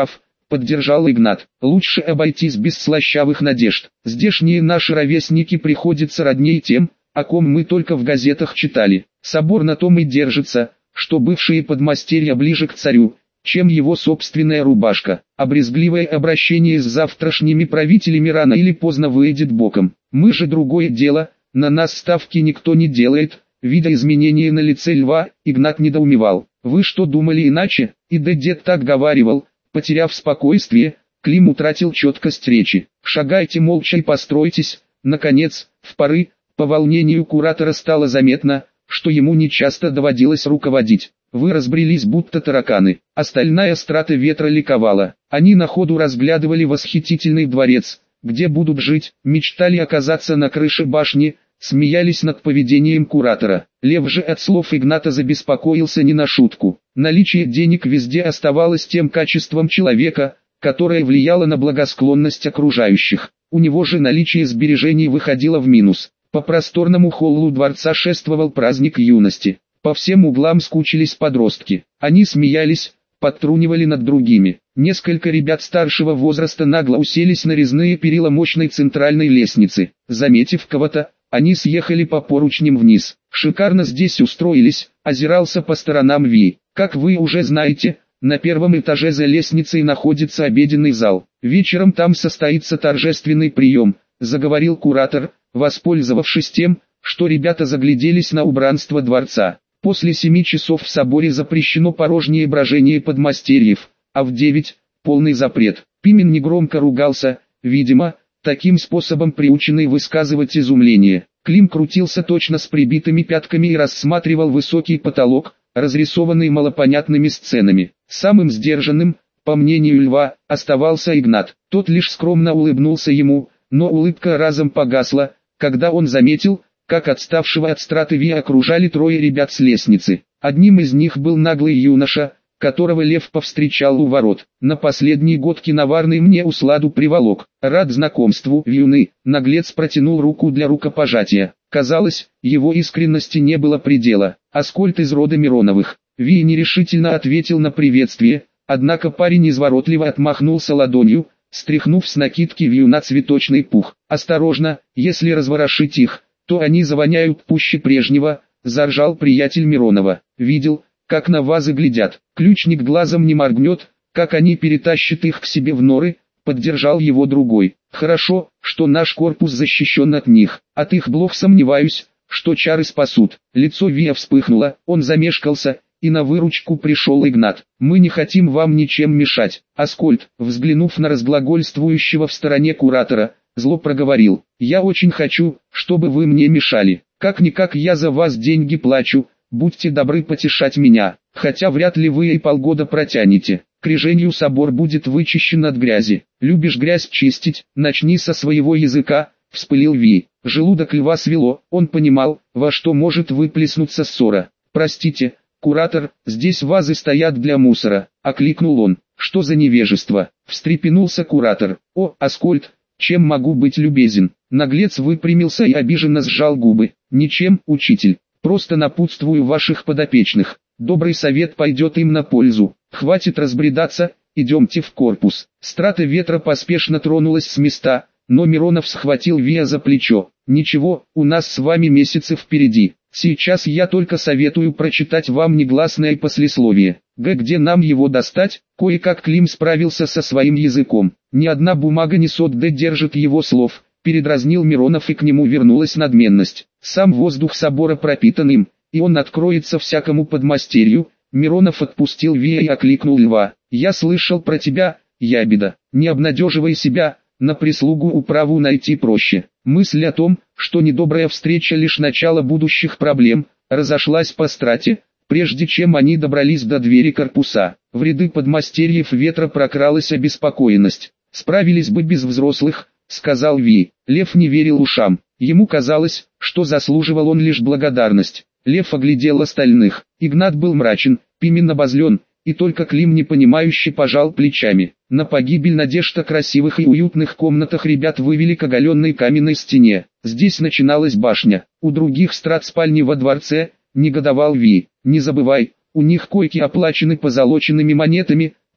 поддержал Игнат. Лучше обойтись без слащавых надежд. Здешние наши ровесники приходятся родней тем, о ком мы только в газетах читали. Собор на том и держится, что бывшие подмастерья ближе к царю, чем его собственная рубашка. А брезгливое обращение с завтрашними правителями рано или поздно выйдет боком. Мы же другое дело, на нас ставки никто не делает. Видя изменения на лице Льва, Игнат недоумевал. Вы что думали иначе? И да дед так говаривал. Потеряв спокойствие, Клим утратил четкость речи. Шагайте молча и постройтесь. Наконец, в поры, по волнению куратора стало заметно, что ему нечасто доводилось руководить. Вы разбрелись будто тараканы. Остальная страта ветра ликовала. Они на ходу разглядывали восхитительный дворец, где будут жить, мечтали оказаться на крыше башни, смеялись над поведением куратора. Лев же от слов Игната забеспокоился не на шутку. Наличие денег везде оставалось тем качеством человека, которое влияло на благосклонность окружающих. У него же наличие сбережений выходило в минус. По просторному холлу дворца шествовал праздник юности. По всем углам скучились подростки. Они смеялись, подтрунивали над другими. Несколько ребят старшего возраста нагло уселись на резные перила мощной центральной лестницы. Заметив кого-то, они съехали по поручням вниз. Шикарно здесь устроились, озирался по сторонам Ви. Как вы уже знаете, на первом этаже за лестницей находится обеденный зал. Вечером там состоится торжественный прием, заговорил куратор, воспользовавшись тем, что ребята загляделись на убранство дворца. После семи часов в соборе запрещено порожнее брожение подмастерьев, а в девять – полный запрет. Пимен негромко ругался, видимо, таким способом приученный высказывать изумление. Клим крутился точно с прибитыми пятками и рассматривал высокий потолок, разрисованный малопонятными сценами. Самым сдержанным, по мнению Льва, оставался Игнат. Тот лишь скромно улыбнулся ему, но улыбка разом погасла, когда он заметил, как отставшего от страты Ви окружали трое ребят с лестницы. Одним из них был наглый юноша, которого Лев повстречал у ворот. На последний год киноварный мне усладу приволок. Рад знакомству, юны. Наглец протянул руку для рукопожатия. Казалось, его искренности не было предела. Аскольд из рода Мироновых. Ви нерешительно ответил на приветствие, однако парень изворотливо отмахнулся ладонью, стряхнув с накидки вьюна цветочный пух. «Осторожно, если разворошить их, то они завоняют пуще прежнего», — заржал приятель Миронова. «Видел, как на вазы глядят, ключник глазом не моргнет, как они перетащат их к себе в норы», — поддержал его другой. «Хорошо, что наш корпус защищен от них, от их блох сомневаюсь, что чары спасут». Лицо Вия вспыхнуло, он замешкался, и на выручку пришел Игнат. «Мы не хотим вам ничем мешать». Аскольд, взглянув на разглагольствующего в стороне куратора, зло проговорил: «Я очень хочу, чтобы вы мне мешали. Как-никак я за вас деньги плачу, будьте добры потешать меня, хотя вряд ли вы и полгода протянете. К реженью собор будет вычищен от грязи. Любишь грязь чистить, начни со своего языка», — вспылил Ви. Желудок Льва свело, он понимал, во что может выплеснуться ссора. «Простите, куратор, здесь вазы стоят для мусора», — окликнул он. «Что за невежество?» — встрепенулся куратор. «О, Аскольд, чем могу быть любезен?» Наглец выпрямился и обиженно сжал губы. «Ничем, учитель, просто напутствую ваших подопечных. Добрый совет пойдет им на пользу. Хватит разбредаться, идемте в корпус». Страта ветра поспешно тронулась с места, но Миронов схватил Вия за плечо. «Ничего, у нас с вами месяцы впереди. Сейчас я только советую прочитать вам негласное послесловие. Г. Где нам его достать?» Кое-как Клим справился со своим языком. «Ни одна бумага не сот Д держит его слов», — передразнил Миронов, и к нему вернулась надменность. «Сам воздух собора пропитан им, и он откроется всякому подмастерью». Миронов отпустил Вия и окликнул Льва. «Я слышал про тебя, ябеда. Не обнадеживай себя, на прислугу управу найти проще». Мысль о том, что недобрая встреча лишь начало будущих проблем, разошлась по страте, прежде чем они добрались до двери корпуса. В ряды подмастерьев ветра прокралась обеспокоенность. «Справились бы без взрослых», — сказал Ви. Лев не верил ушам. Ему казалось, что заслуживал он лишь благодарность. Лев оглядел остальных. Игнат был мрачен, Пимен обозлен, и только Клим непонимающе пожал плечами. На погибель надежд о красивых и уютных комнатах ребят вывели к оголенной каменной стене. Здесь начиналась башня. У других страт спальни во дворце, негодовал Ви. «Не забывай, у них койки оплачены позолоченными монетами»,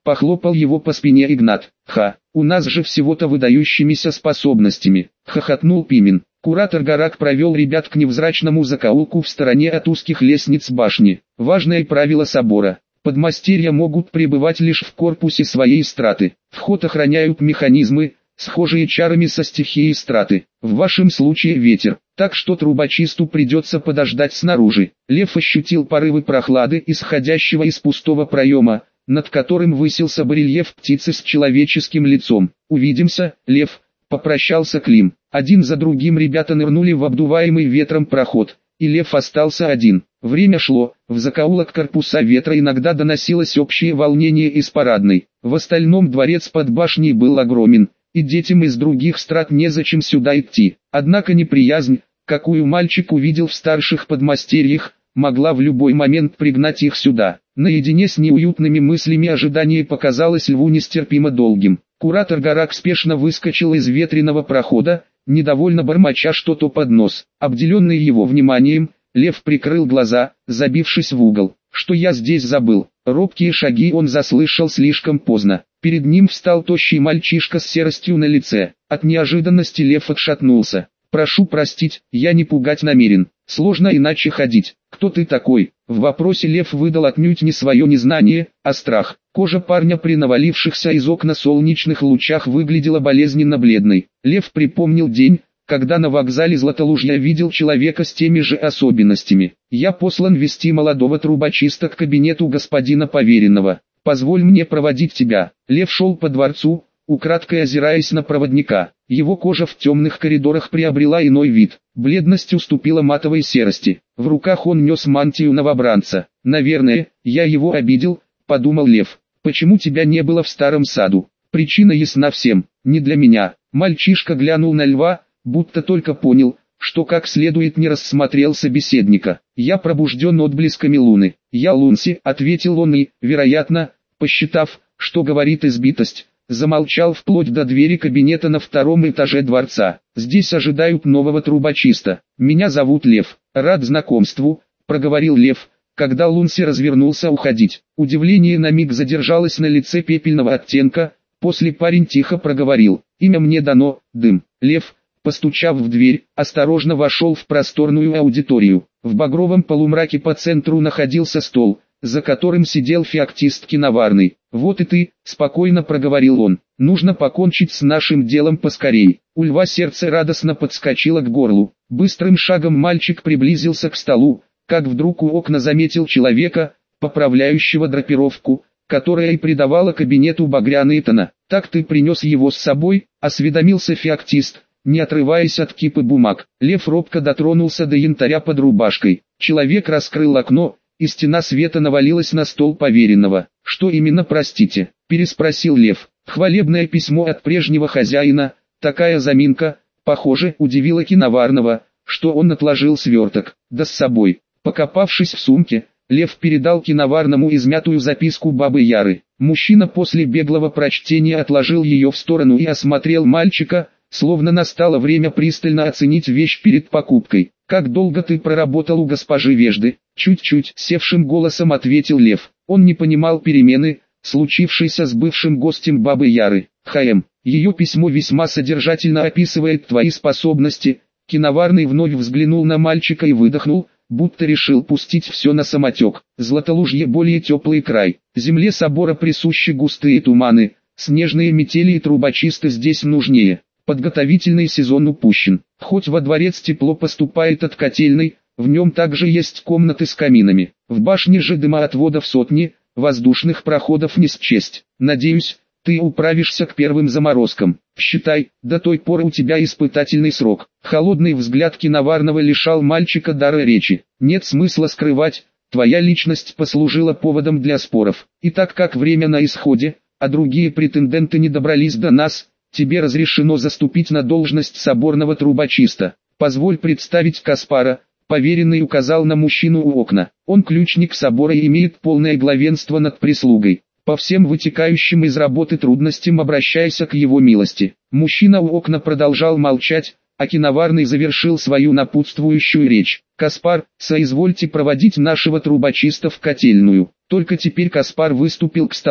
Похлопал его по спине Игнат. Ха, у нас же всего-то выдающимися способностями, хохотнул Пимен. Куратор Гарак провел ребят к невзрачному закоулку в стороне от узких лестниц башни. Важное правило собора. Подмастерья могут пребывать лишь в корпусе своей страты. Вход охраняют механизмы, схожие чарами со стихией страты. В вашем случае ветер. Так что трубочисту придется подождать снаружи. Лев ощутил порывы прохлады, исходящего из пустого проема, над которым высился барельеф птицы с человеческим лицом. «Увидимся, Лев», — попрощался Клим. Один за другим ребята нырнули в обдуваемый ветром проход, и Лев остался один. Время шло, в закоулок корпуса ветра иногда доносилось общее волнение из парадной. В остальном дворец под башней был огромен, и детям из других страт незачем сюда идти. Однако неприязнь, какую мальчик увидел в старших подмастерьях, могла в любой момент пригнать их сюда. Наедине с неуютными мыслями ожидание показалось Льву нестерпимо долгим. Куратор Гарак спешно выскочил из ветреного прохода, недовольно бормоча что-то под нос. Обделенный его вниманием, Лев прикрыл глаза, забившись в угол. Что я здесь забыл? Робкие шаги он заслышал слишком поздно. Перед ним встал тощий мальчишка с серостью на лице. От неожиданности Лев отшатнулся. «Прошу простить, я не пугать намерен. Сложно иначе ходить. Кто ты такой?» В вопросе Лев выдал отнюдь не свое незнание, а страх. Кожа парня при навалившихся из окна солнечных лучах выглядела болезненно бледной. Лев припомнил день, когда на вокзале Златолужья видел человека с теми же особенностями. «Я послан вести молодого трубочиста к кабинету господина поверенного. Позволь мне проводить тебя». Лев шел по дворцу, украдкой озираясь на проводника. Его кожа в темных коридорах приобрела иной вид. Бледность уступила матовой серости. В руках он нес мантию новобранца. «Наверное, я его обидел», — подумал Лев. «Почему тебя не было в старом саду?» Причина ясна всем, не для меня. Мальчишка глянул на Льва, будто только понял, что как следует не рассмотрел собеседника. «Я пробужден отблесками луны. Я Лунси», — ответил он и, вероятно, посчитав, что говорит избитость, замолчал вплоть до двери кабинета на втором этаже дворца. «Здесь ожидают нового трубочиста. Меня зовут Лев. Рад знакомству», — проговорил Лев, когда Лунси развернулся уходить. Удивление на миг задержалось на лице пепельного оттенка, после парень тихо проговорил: «Имя мне дано, Дым». Лев, постучав в дверь, осторожно вошел в просторную аудиторию. В багровом полумраке по центру находился стол, за которым сидел феоктист Киноварный. «Вот и ты», — спокойно проговорил он, — «нужно покончить с нашим делом поскорей». У Льва сердце радостно подскочило к горлу. Быстрым шагом мальчик приблизился к столу, как вдруг у окна заметил человека, поправляющего драпировку, которая и придавала кабинету багряный тона. «Так ты принес его с собой?» — осведомился феоктист, не отрываясь от кипы бумаг. Лев робко дотронулся до янтаря под рубашкой. Человек раскрыл окно, и стена света навалилась на стол поверенного. «Что именно, простите?» – переспросил Лев. «Хвалебное письмо от прежнего хозяина, такая заминка, похоже, удивила Киноварного, что он отложил сверток, да с собой». Покопавшись в сумке, Лев передал Киноварному измятую записку бабы Яры. Мужчина после беглого прочтения отложил ее в сторону и осмотрел мальчика, словно настало время пристально оценить вещь перед покупкой. «Как долго ты проработал у госпожи Вежды?» Чуть-чуть севшим голосом ответил Лев. Он не понимал перемены, случившейся с бывшим гостем бабы Яры. «Ха-эм, ее письмо весьма содержательно описывает твои способности». Киноварный вновь взглянул на мальчика и выдохнул, будто решил пустить все на самотек. Златолужье более теплый край. Земле собора присущи густые туманы, снежные метели и трубочисты здесь нужнее. Подготовительный сезон упущен. Хоть во дворец тепло поступает от котельной, в нем также есть комнаты с каминами. В башне же дымоотводов сотни, воздушных проходов не счесть. Надеюсь, ты управишься к первым заморозкам. Считай, до той поры у тебя испытательный срок». Холодный взгляд Киноварного лишал мальчика дара речи. «Нет смысла скрывать, твоя личность послужила поводом для споров. И так как время на исходе, а другие претенденты не добрались до нас, тебе разрешено заступить на должность соборного трубочиста. Позволь представить Каспара». Поверенный указал на мужчину у окна. «Он ключник собора и имеет полное главенство над прислугой. По всем вытекающим из работы трудностям обращайся к его милости». Мужчина у окна продолжал молчать, а Киноварный завершил свою напутствующую речь. «Каспар, соизвольте проводить нашего трубочиста в котельную». Только теперь Каспар выступил к столу.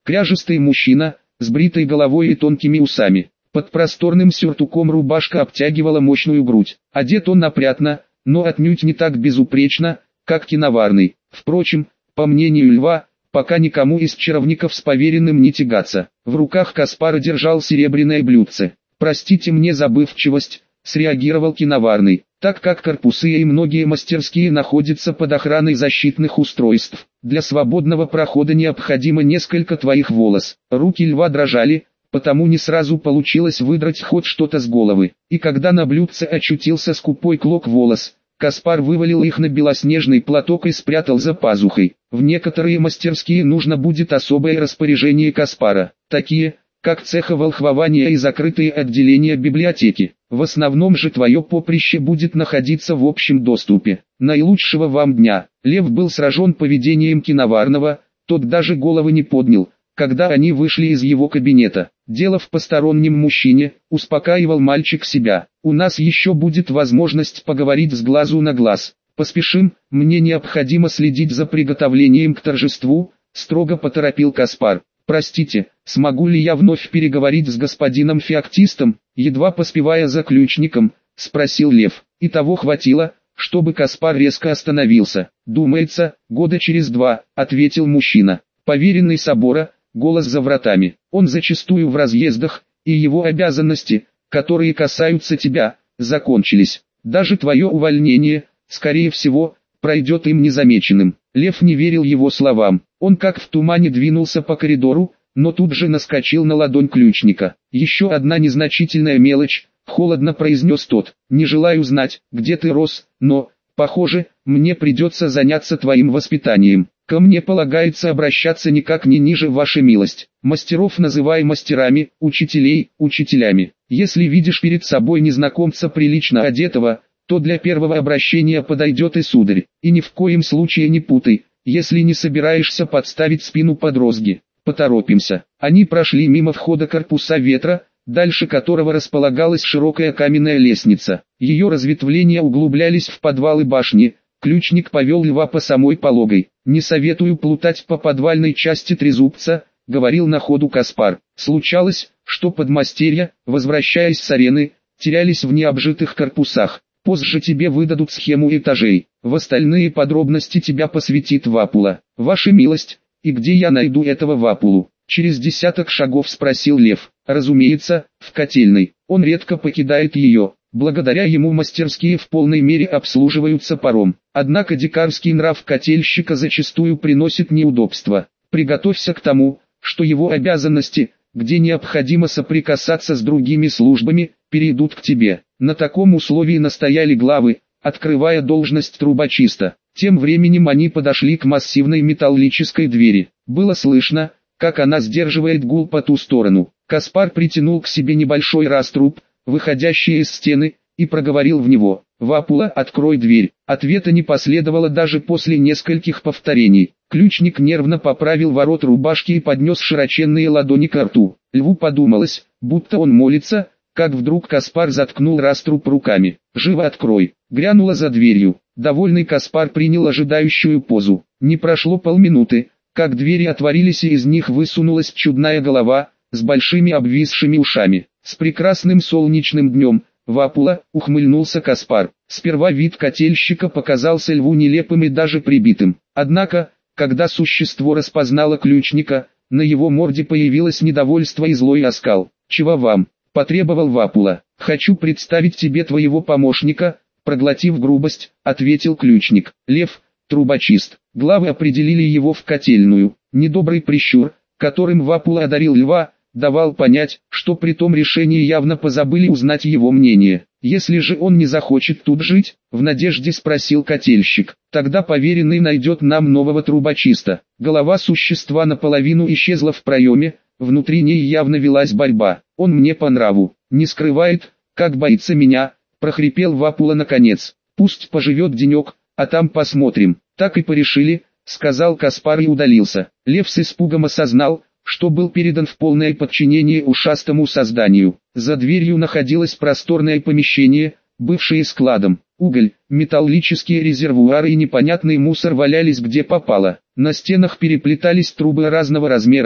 Кряжестый мужчина, с бритой головой и тонкими усами. Под просторным сюртуком рубашка обтягивала мощную грудь. Одет он опрятно, но отнюдь не так безупречно, как Киноварный. Впрочем, по мнению Льва, пока никому из чаровников с поверенным не тягаться. В руках Каспар держал серебряное блюдце. «Простите мне забывчивость», — среагировал Киноварный, «так как корпусы и многие мастерские находятся под охраной защитных устройств. Для свободного прохода необходимо несколько твоих волос». Руки Льва дрожали, потому не сразу получилось выдрать хоть что-то с головы. И когда на блюдце очутился скупой клок волос, Каспар вывалил их на белоснежный платок и спрятал за пазухой. В некоторые мастерские нужно будет особое распоряжение Каспара, такие, как цеха волхвования и закрытые отделения библиотеки. В основном же твое поприще будет находиться в общем доступе. Наилучшего вам дня. Лев был сражен поведением Киноварного, тот даже головы не поднял, когда они вышли из его кабинета. «Дело в постороннем мужчине», — успокаивал мальчик себя. «У нас еще будет возможность поговорить с глазу на глаз. Поспешим, мне необходимо следить за приготовлением к торжеству», — строго поторопил Каспар. «Простите, смогу ли я вновь переговорить с господином феоктистом?» Едва поспевая за ключником, спросил Лев. И того хватило, чтобы Каспар резко остановился. «Думается, года через два», — ответил мужчина. «Поверенный собора, голос за вратами. Он зачастую в разъездах, и его обязанности, которые касаются тебя, закончились. Даже твое увольнение, скорее всего, пройдет им незамеченным». Лев не верил его словам. Он как в тумане двинулся по коридору, но тут же наскочил на ладонь ключника. «Еще одна незначительная мелочь», — холодно произнес тот. «Не желаю знать, где ты рос, но, похоже, мне придется заняться твоим воспитанием. Ко мне полагается обращаться никак не ниже, ваша милость. Мастеров называй мастерами, учителей – учителями. Если видишь перед собой незнакомца прилично одетого, то для первого обращения подойдет и сударь. И ни в коем случае не путай, если не собираешься подставить спину под розги. Поторопимся». Они прошли мимо входа корпуса ветра, дальше которого располагалась широкая каменная лестница. Ее разветвления углублялись в подвалы башни. Ключник повел Льва по самой пологой. «Не советую плутать по подвальной части Трезубца», — говорил на ходу Каспар. Случалось, что подмастерья, возвращаясь с арены, терялись в необжитых корпусах. Позже тебе выдадут схему этажей. В остальные подробности тебя посвятит Вапула. «Ваша милость, и где я найду этого Вапулу?» Через десяток шагов спросил Лев. «Разумеется, в котельной. Он редко покидает ее. Благодаря ему мастерские в полной мере обслуживаются паром. Однако дикарский нрав котельщика зачастую приносит неудобства. Приготовься к тому, что его обязанности, где необходимо соприкасаться с другими службами, перейдут к тебе». На таком условии настояли главы, открывая должность трубочиста. Тем временем они подошли к массивной металлической двери. Было слышно, как она сдерживает гул по ту сторону. Каспар притянул к себе небольшой раструб, выходящий из стены, и проговорил в него: «Вапула, открой дверь». Ответа не последовало даже после нескольких повторений. Ключник нервно поправил ворот рубашки и поднес широченные ладони к рту. Льву подумалось, будто он молится, как вдруг Каспар заткнул раструб руками. «Живо открой!» Грянуло за дверью. Довольный Каспар принял ожидающую позу. Не прошло полминуты, как двери отворились, и из них высунулась чудная голова, с большими обвисшими ушами. «С прекрасным солнечным днем, Вапула!» — ухмыльнулся Каспар. Сперва вид котельщика показался Льву нелепым и даже прибитым. Однако, когда существо распознало ключника, на его морде появилось недовольство и злой оскал. «Чего вам?» — потребовал Вапула. «Хочу представить тебе твоего помощника», — проглотив грубость, ответил ключник. «Лев, трубочист». Главы определили его в котельную. Недобрый прищур, которым Вапула одарил Льва, давал понять, что при том решении явно позабыли узнать его мнение. «Если же он не захочет тут жить?» — в надежде спросил котельщик. «Тогда поверенный найдет нам нового трубочиста». Голова существа наполовину исчезла в проеме, внутри ней явно велась борьба. «Он мне по нраву, не скрывает, как боится меня», — прохрипел Вапула наконец. «Пусть поживет денек, а там посмотрим». «Так и порешили», — сказал Каспар и удалился. Лев с испугом осознал, что был передан в полное подчинение ушастому созданию. За дверью находилось просторное помещение, бывшее складом. Уголь, металлические резервуары и непонятный мусор валялись где попало. На стенах переплетались трубы разного размера,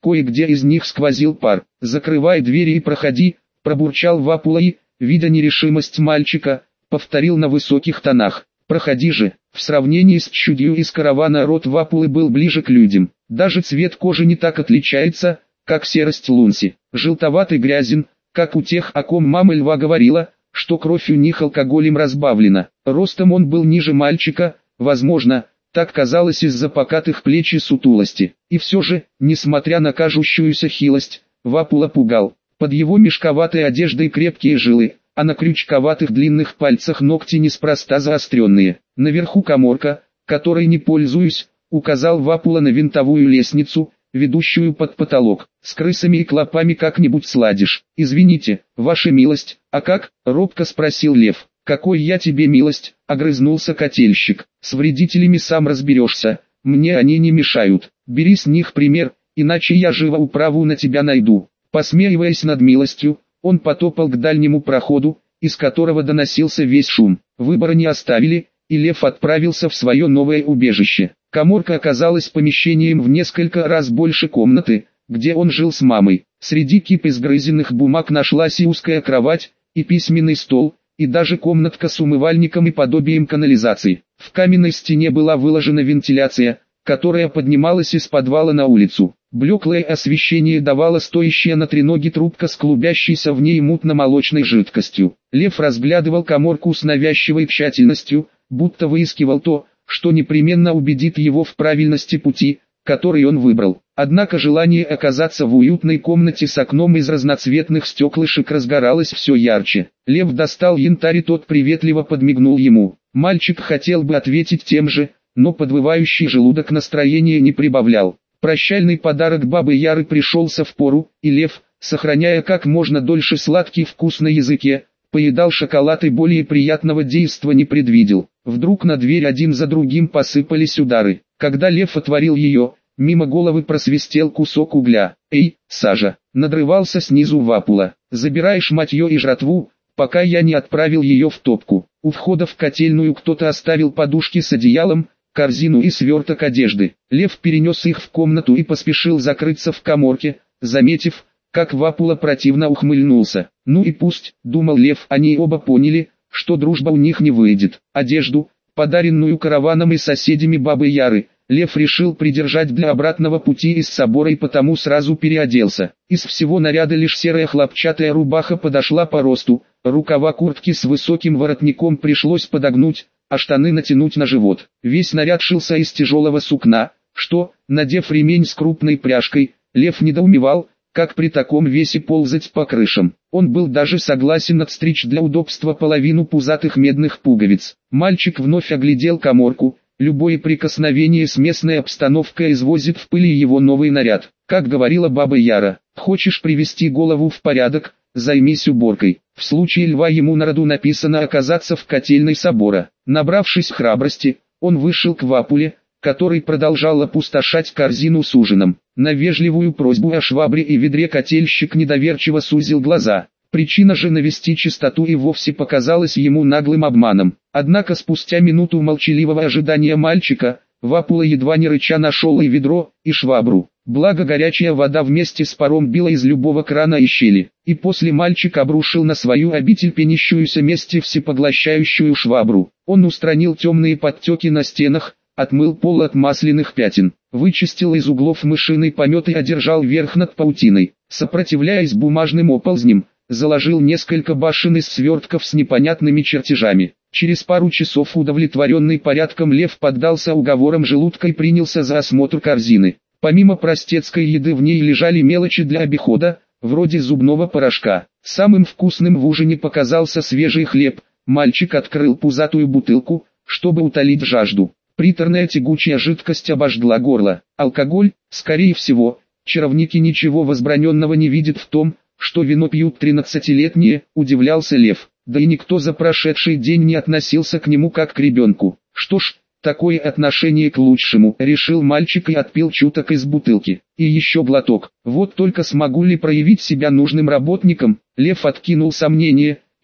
кое-где из них сквозил пар. «Закрывай двери и проходи», – пробурчал Вапула и, видя нерешимость мальчика, повторил на высоких тонах: «Проходи же». В сравнении с чудью из каравана род Вапулы был ближе к людям. Даже цвет кожи не так отличается, как серость лунси. Желтоватый грязен, как у тех, о ком мама льва говорила, что кровь у них алкоголем разбавлена. Ростом он был ниже мальчика, возможно, так казалось из-за покатых плеч и сутулости. И все же, несмотря на кажущуюся хилость, Вапула пугал. Под его мешковатой одеждой крепкие жилы, а на крючковатых длинных пальцах ногти неспроста заостренные. «Наверху каморка, которой не пользуюсь», — указал Вапула на винтовую лестницу, ведущую под потолок. «С крысами и клопами как-нибудь сладишь». «Извините, ваша милость, а как?» — робко спросил Лев. «Какой я тебе милость?» — огрызнулся котельщик. «С вредителями сам разберешься, мне они не мешают. Бери с них пример, иначе я живо управу на тебя найду». Посмеиваясь над милостью, он потопал к дальнему проходу, из которого доносился весь шум. Выбора не оставили, и Лев отправился в свое новое убежище. Каморка оказалась помещением в несколько раз больше комнаты, где он жил с мамой. Среди кип изгрызенных бумаг нашлась и узкая кровать, и письменный стол, и даже комнатка с умывальником и подобием канализации. В каменной стене была выложена вентиляция, которая поднималась из подвала на улицу. Блеклое освещение давало стоящая на треноги трубка с клубящейся в ней мутно-молочной жидкостью. Лев разглядывал каморку с навязчивой тщательностью, будто выискивал то, что непременно убедит его в правильности пути, который он выбрал. Однако желание оказаться в уютной комнате с окном из разноцветных стеклышек разгоралось все ярче. Лев достал янтарь, и тот приветливо подмигнул ему. Мальчик хотел бы ответить тем же, но подвывающий желудок настроения не прибавлял. Прощальный подарок бабы Яры пришелся в пору, и Лев, сохраняя как можно дольше сладкий вкус на языке, поедал шоколад и более приятного действа не предвидел. Вдруг на дверь один за другим посыпались удары. Когда Лев отворил ее, мимо головы просвистел кусок угля. «Эй, Сажа!» — надрывался снизу Вапула. «Забираешь матье и жратву, пока я не отправил ее в топку». У входа в котельную кто-то оставил подушки с одеялом, корзину и сверток одежды. Лев перенес их в комнату и поспешил закрыться в каморке, заметив, как Вапула противно ухмыльнулся. «Ну и пусть», — думал Лев, — они оба поняли, что дружба у них не выйдет. Одежду, подаренную караваном и соседями бабы Яры, Лев решил придержать для обратного пути из собора и потому сразу переоделся. Из всего наряда лишь серая хлопчатая рубаха подошла по росту, рукава куртки с высоким воротником пришлось подогнуть, а штаны натянуть на живот. Весь наряд шился из тяжелого сукна, что, надев ремень с крупной пряжкой, Лев недоумевал, как при таком весе ползать по крышам. Он был даже согласен отстричь для удобства половину пузатых медных пуговиц. Мальчик вновь оглядел каморку. Любое прикосновение с местной обстановкой извозит в пыли его новый наряд. Как говорила баба Яра, хочешь привести голову в порядок, займись уборкой. В случае Льва ему на роду написано оказаться в котельной собора. Набравшись храбрости, он вышел к Вапуле, который продолжал опустошать корзину с ужином. На вежливую просьбу о швабре и ведре котельщик недоверчиво сузил глаза. Причина же навести чистоту и вовсе показалась ему наглым обманом. Однако спустя минуту молчаливого ожидания мальчика, Вапула едва не рыча нашел и ведро, и швабру. Благо горячая вода вместе с паром била из любого крана и щели. И после мальчик обрушил на свою обитель пенящуюся мести всепоглощающую швабру. Он устранил темные подтеки на стенах, отмыл пол от масляных пятен, вычистил из углов мышиный помет и одержал верх над паутиной. Сопротивляясь бумажным оползням, заложил несколько башен из свертков с непонятными чертежами. Через пару часов удовлетворенный порядком Лев поддался уговорам желудка и принялся за осмотр корзины. Помимо простецкой еды в ней лежали мелочи для обихода, вроде зубного порошка. Самым вкусным в ужине показался свежий хлеб. Мальчик открыл пузатую бутылку, чтобы утолить жажду. Приторная тягучая жидкость обожгла горло. Алкоголь, скорее всего, чаровники ничего возбраненного не видят в том, что вино пьют тринадцатилетние, удивлялся Лев. Да и никто за прошедший день не относился к нему как к ребенку. Что ж, такое отношение к лучшему, решил мальчик и отпил чуток из бутылки. И еще глоток. Вот только смогу ли проявить себя нужным работником? Лев откинул сомнения,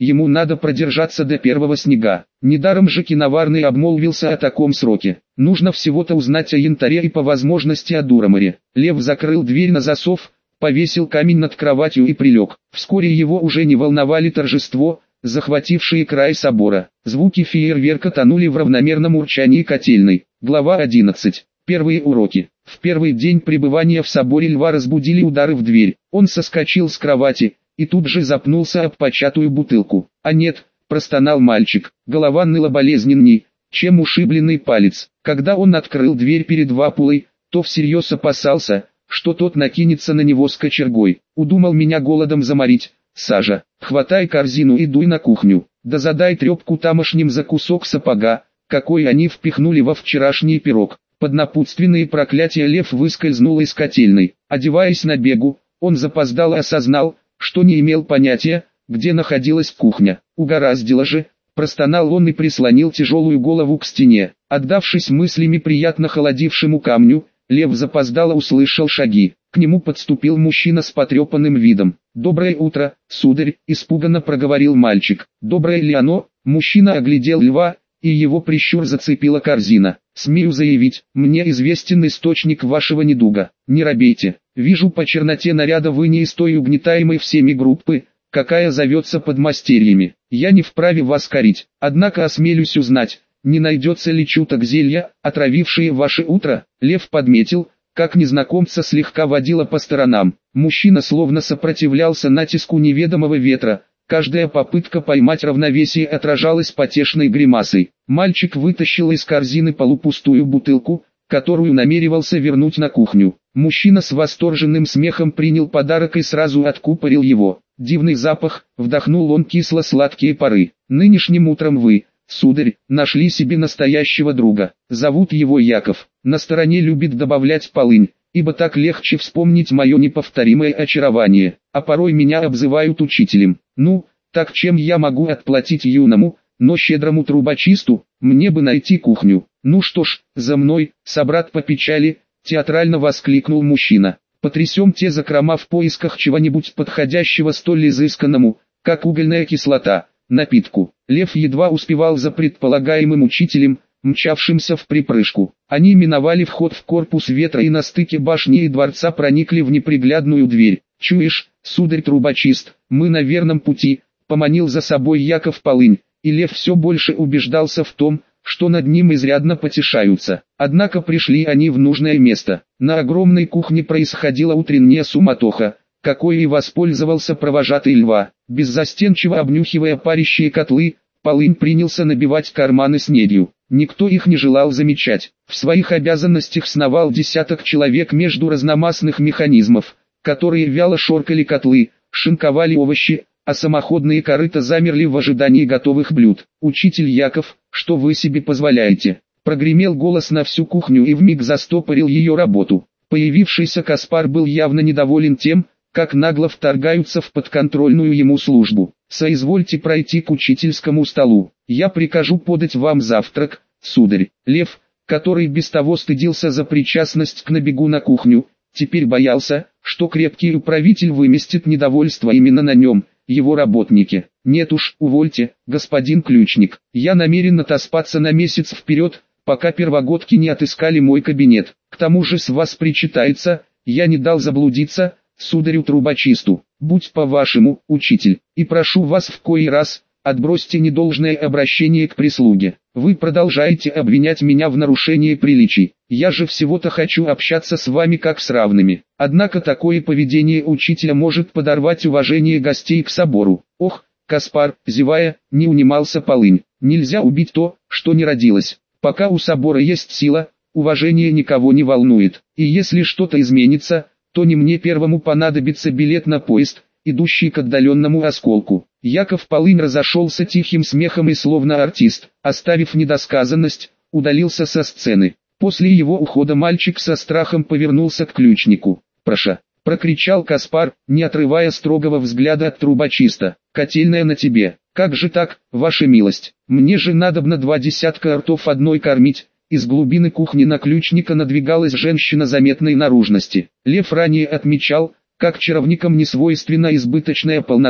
ему надо продержаться до первого снега. Недаром же Киноварный обмолвился о таком сроке. Нужно всего-то узнать о янтаре и по возможности о Дуроморе. Лев закрыл дверь на засов, повесил камень над кроватью и прилег. Вскоре его уже не волновали торжество, захватившие край собора. Звуки фейерверка тонули в равномерном урчании котельной. Глава одиннадцать. Первые уроки. В первый день пребывания в соборе Льва разбудили удары в дверь. Он соскочил с кровати и тут же запнулся об початую бутылку. «А нет», – простонал мальчик, голова ныла болезненней, чем ушибленный палец. Когда он открыл дверь перед Вапулой, то всерьез опасался, что тот накинется на него с кочергой. «Удумал меня голодом заморить, Сажа, хватай корзину и дуй на кухню, да задай трепку тамошним за кусок сапога, какой они впихнули во вчерашний пирог». Под напутственные проклятия Лев выскользнул из котельной. Одеваясь на бегу, он запоздало осознал, что не имел понятия, где находилась кухня. Угораздило же, простонал он и прислонил тяжелую голову к стене. Отдавшись мыслями приятно холодившему камню, Лев запоздало услышал шаги. К нему подступил мужчина с потрепанным видом. «Доброе утро, сударь», – испуганно проговорил мальчик. «Доброе ли оно?» Мужчина оглядел Льва, и его прищур зацепила корзина. «Смею заявить, мне известен источник вашего недуга. Не робейте. Вижу по черноте наряда вы не из той угнетаемой всеми группы, какая зовется подмастерьями. Я не вправе вас корить. Однако осмелюсь узнать, не найдется ли чуток зелья, отравившие ваше утро?» Лев подметил, как незнакомца слегка водило по сторонам. Мужчина словно сопротивлялся натиску неведомого ветра. Каждая попытка поймать равновесие отражалась потешной гримасой. Мальчик вытащил из корзины полупустую бутылку, которую намеревался вернуть на кухню. Мужчина с восторженным смехом принял подарок и сразу откупорил его. «Дивный запах», вдохнул он кисло-сладкие пары. «Нынешним утром вы, сударь, нашли себе настоящего друга. Зовут его Яков. На стороне любит добавлять полынь, ибо так легче вспомнить мое неповторимое очарование, а порой меня обзывают учителем. Ну, так чем я могу отплатить юному, но щедрому трубочисту? Мне бы найти кухню». «Ну что ж, за мной, собрат по печали», театрально воскликнул мужчина. «Потрясем те закрома в поисках чего-нибудь подходящего столь изысканному, как угольная кислота, напитку». Лев едва успевал за предполагаемым учителем, мчавшимся в припрыжку. Они миновали вход в корпус ветра и на стыке башни и дворца проникли в неприглядную дверь. «Чуешь, сударь трубочист, мы на верном пути», поманил за собой Яков Полынь, и Лев все больше убеждался в том, что над ним изрядно потешаются. Однако пришли они в нужное место. На огромной кухне происходила утренняя суматоха, какой и воспользовался провожатый Льва. Беззастенчиво обнюхивая парящие котлы, Полынь принялся набивать карманы снедью. Никто их не желал замечать. В своих обязанностях сновал десяток человек между разномастных механизмов, которые вяло шоркали котлы, шинковали овощи, а самоходные корыта замерли в ожидании готовых блюд. «Учитель Яков, что вы себе позволяете?» Прогремел голос на всю кухню и вмиг застопорил ее работу. Появившийся Каспар был явно недоволен тем, как нагло вторгаются в подконтрольную ему службу. «Соизвольте пройти к учительскому столу. Я прикажу подать вам завтрак, сударь». Лев, который без того стыдился за причастность к набегу на кухню, теперь боялся, что крепкий управитель выместит недовольство именно на нем, его работнике. «Нет уж, увольте, господин ключник. Я намерен отоспаться на месяц вперед, пока первогодки не отыскали мой кабинет. К тому же с вас причитается, я не дал заблудиться, сударю трубочисту. Будь по-вашему, учитель, и прошу вас в кои раз, отбросьте недолжное обращение к прислуге. Вы продолжаете обвинять меня в нарушении приличий. Я же всего-то хочу общаться с вами как с равными. Однако такое поведение учителя может подорвать уважение гостей к собору». «Ох, Каспар», зевая, не унимался Полынь, «нельзя убить то, что не родилось. Пока у собора есть сила, уважение никого не волнует. И если что-то изменится, то не мне первому понадобится билет на поезд, идущий к отдаленному осколку». Яков Полынь разошелся тихим смехом и словно артист, оставив недосказанность, удалился со сцены. После его ухода мальчик со страхом повернулся к ключнику. «Проша!» — прокричал Каспар, не отрывая строгого взгляда от трубочиста. «Котельная на тебе. Как же так, ваша милость? Мне же надобно два десятка ртов одной кормить». Из глубины кухни на ключника надвигалась женщина заметной наружности. Лев ранее отмечал, как чаровникам не свойственна избыточная полнота,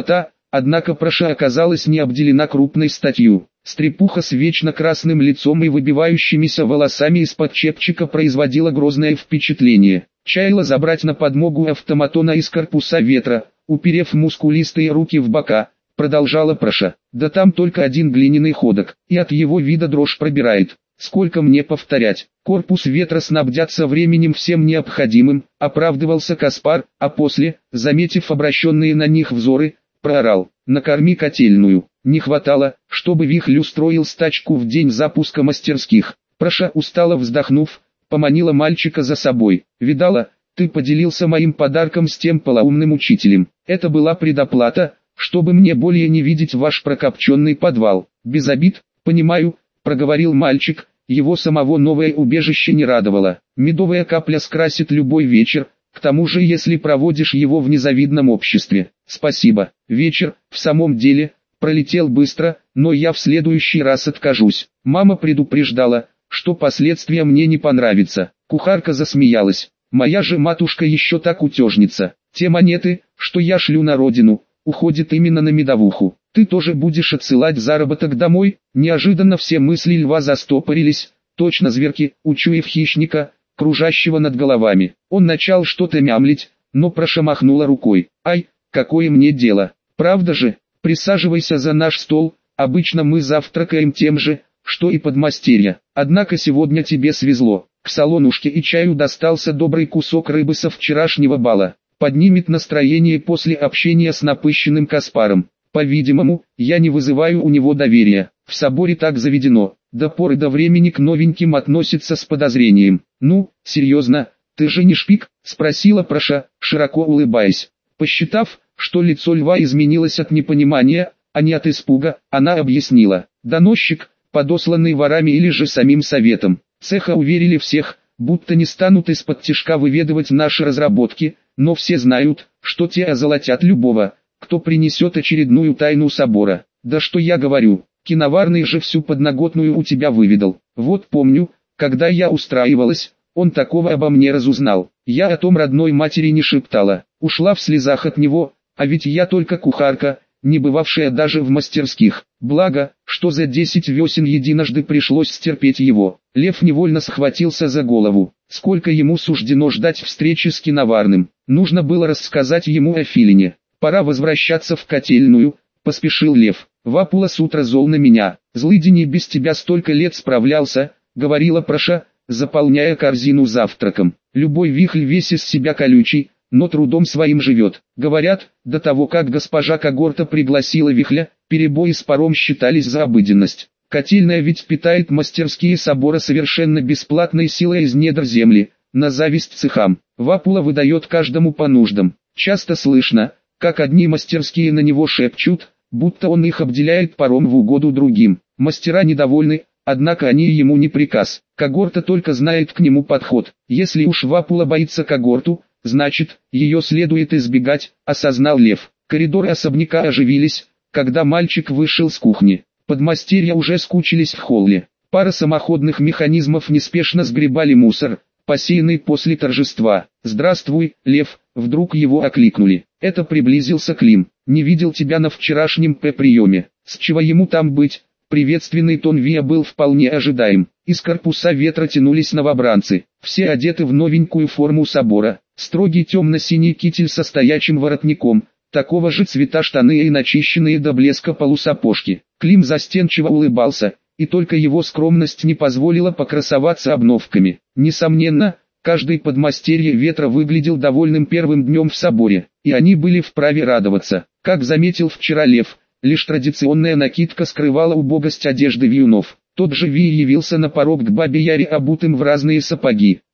однако Праша оказалась не обделена крупной статью. Стрепуха с вечно красным лицом и выбивающимися волосами из-под чепчика производила грозное впечатление. Чаяла забрать на подмогу автоматона из корпуса ветра, уперев мускулистые руки в бока, продолжала Праша. Да там только один глиняный ходок, и от его вида дрожь пробирает. Сколько мне повторять, корпус ветра снабдят со временем всем необходимым, оправдывался Каспар, а после, заметив обращенные на них взоры, проорал: накорми котельную. Не хватало, чтобы Вихль устроил стачку в день запуска мастерских. Праша, устало вздохнув, поманила мальчика за собой. Видала, ты поделился моим подарком с тем полоумным учителем. Это была предоплата, чтобы мне более не видеть ваш прокопченный подвал. Без обид, понимаю, проговорил мальчик, его самого новое убежище не радовало. Медовая капля скрасит любой вечер, к тому же если проводишь его в незавидном обществе. Спасибо. Вечер, в самом деле, пролетел быстро, но я в следующий раз откажусь. Мама предупреждала, что последствия мне не понравятся. Кухарка засмеялась. Моя же матушка еще так утежница. Те монеты, что я шлю на родину, уходят именно на медовуху. Ты тоже будешь отсылать заработок домой? Неожиданно все мысли льва застопорились, точно зверки, учуяв хищника, кружащего над головами. Он начал что-то мямлить, но Праша махнула рукой. Ай, какое мне дело? Правда же? Присаживайся за наш стол, обычно мы завтракаем тем же, что и подмастерья. Однако сегодня тебе свезло. К солонушке и чаю достался добрый кусок рыбы со вчерашнего бала. Поднимет настроение после общения с напыщенным Каспаром. По-видимому, я не вызываю у него доверия. В соборе так заведено. До поры до времени к новеньким относится с подозрением. Ну, серьезно, ты же не шпик? Спросила Праша, широко улыбаясь. Посчитав, что лицо льва изменилось от непонимания, а не от испуга, она объяснила. Доносчик, подосланный ворами или же самим советом. Цеха уверили всех, будто не станут из-под тишка выведывать наши разработки, но все знают, что те озолотят любого, кто принесет очередную тайну собора. Да что я говорю, киноварный же всю подноготную у тебя выведал. Вот помню, когда я устраивалась, он такого обо мне разузнал. Я о том родной матери не шептала, ушла в слезах от него, а ведь я только кухарка, не бывавшая даже в мастерских. Благо, что за десять весен единожды пришлось стерпеть его. Лев невольно схватился за голову. Сколько ему суждено ждать встречи с киноварным. Нужно было рассказать ему о Филине. Пора возвращаться в котельную, поспешил Лев. Вапула с утра зол на меня. Злыдень и без тебя столько лет справлялся, говорила Праша, заполняя корзину завтраком. Любой вихль весь из себя колючий, но трудом своим живет. Говорят, до того как госпожа Когорта пригласила вихля, перебои с паром считались за обыденность. Котельная ведь питает мастерские собора совершенно бесплатной силой из недр земли, на зависть цехам. Вапула выдает каждому по нуждам. Часто слышно, как одни мастерские на него шепчут, будто он их обделяет паром в угоду другим. Мастера недовольны, однако они ему не приказ. Когорта только знает к нему подход. Если уж Вапула боится Когорту, значит, ее следует избегать, осознал Лев. Коридоры особняка оживились, когда мальчик вышел с кухни. Подмастерья уже скучились в холле. Пара самоходных механизмов неспешно сгребали мусор, посеянный после торжества. «Здравствуй, Лев!» Вдруг его окликнули. Это приблизился Клим. «Не видел тебя на вчерашнем П-приеме. С чего ему там быть?» Приветственный тон Виа был вполне ожидаем. Из корпуса ветра тянулись новобранцы. Все одеты в новенькую форму собора. Строгий темно-синий китель со стоячим воротником. Такого же цвета штаны и начищенные до блеска полусапожки. Клим застенчиво улыбался, и только его скромность не позволила покрасоваться обновками. Несомненно, каждый подмастерье ветра выглядел довольным первым днем в соборе, и они были вправе радоваться. Как заметил вчера Лев, лишь традиционная накидка скрывала убогость одежды вьюнов. Тот же Ви явился на порог к бабе Яре обутым в разные сапоги.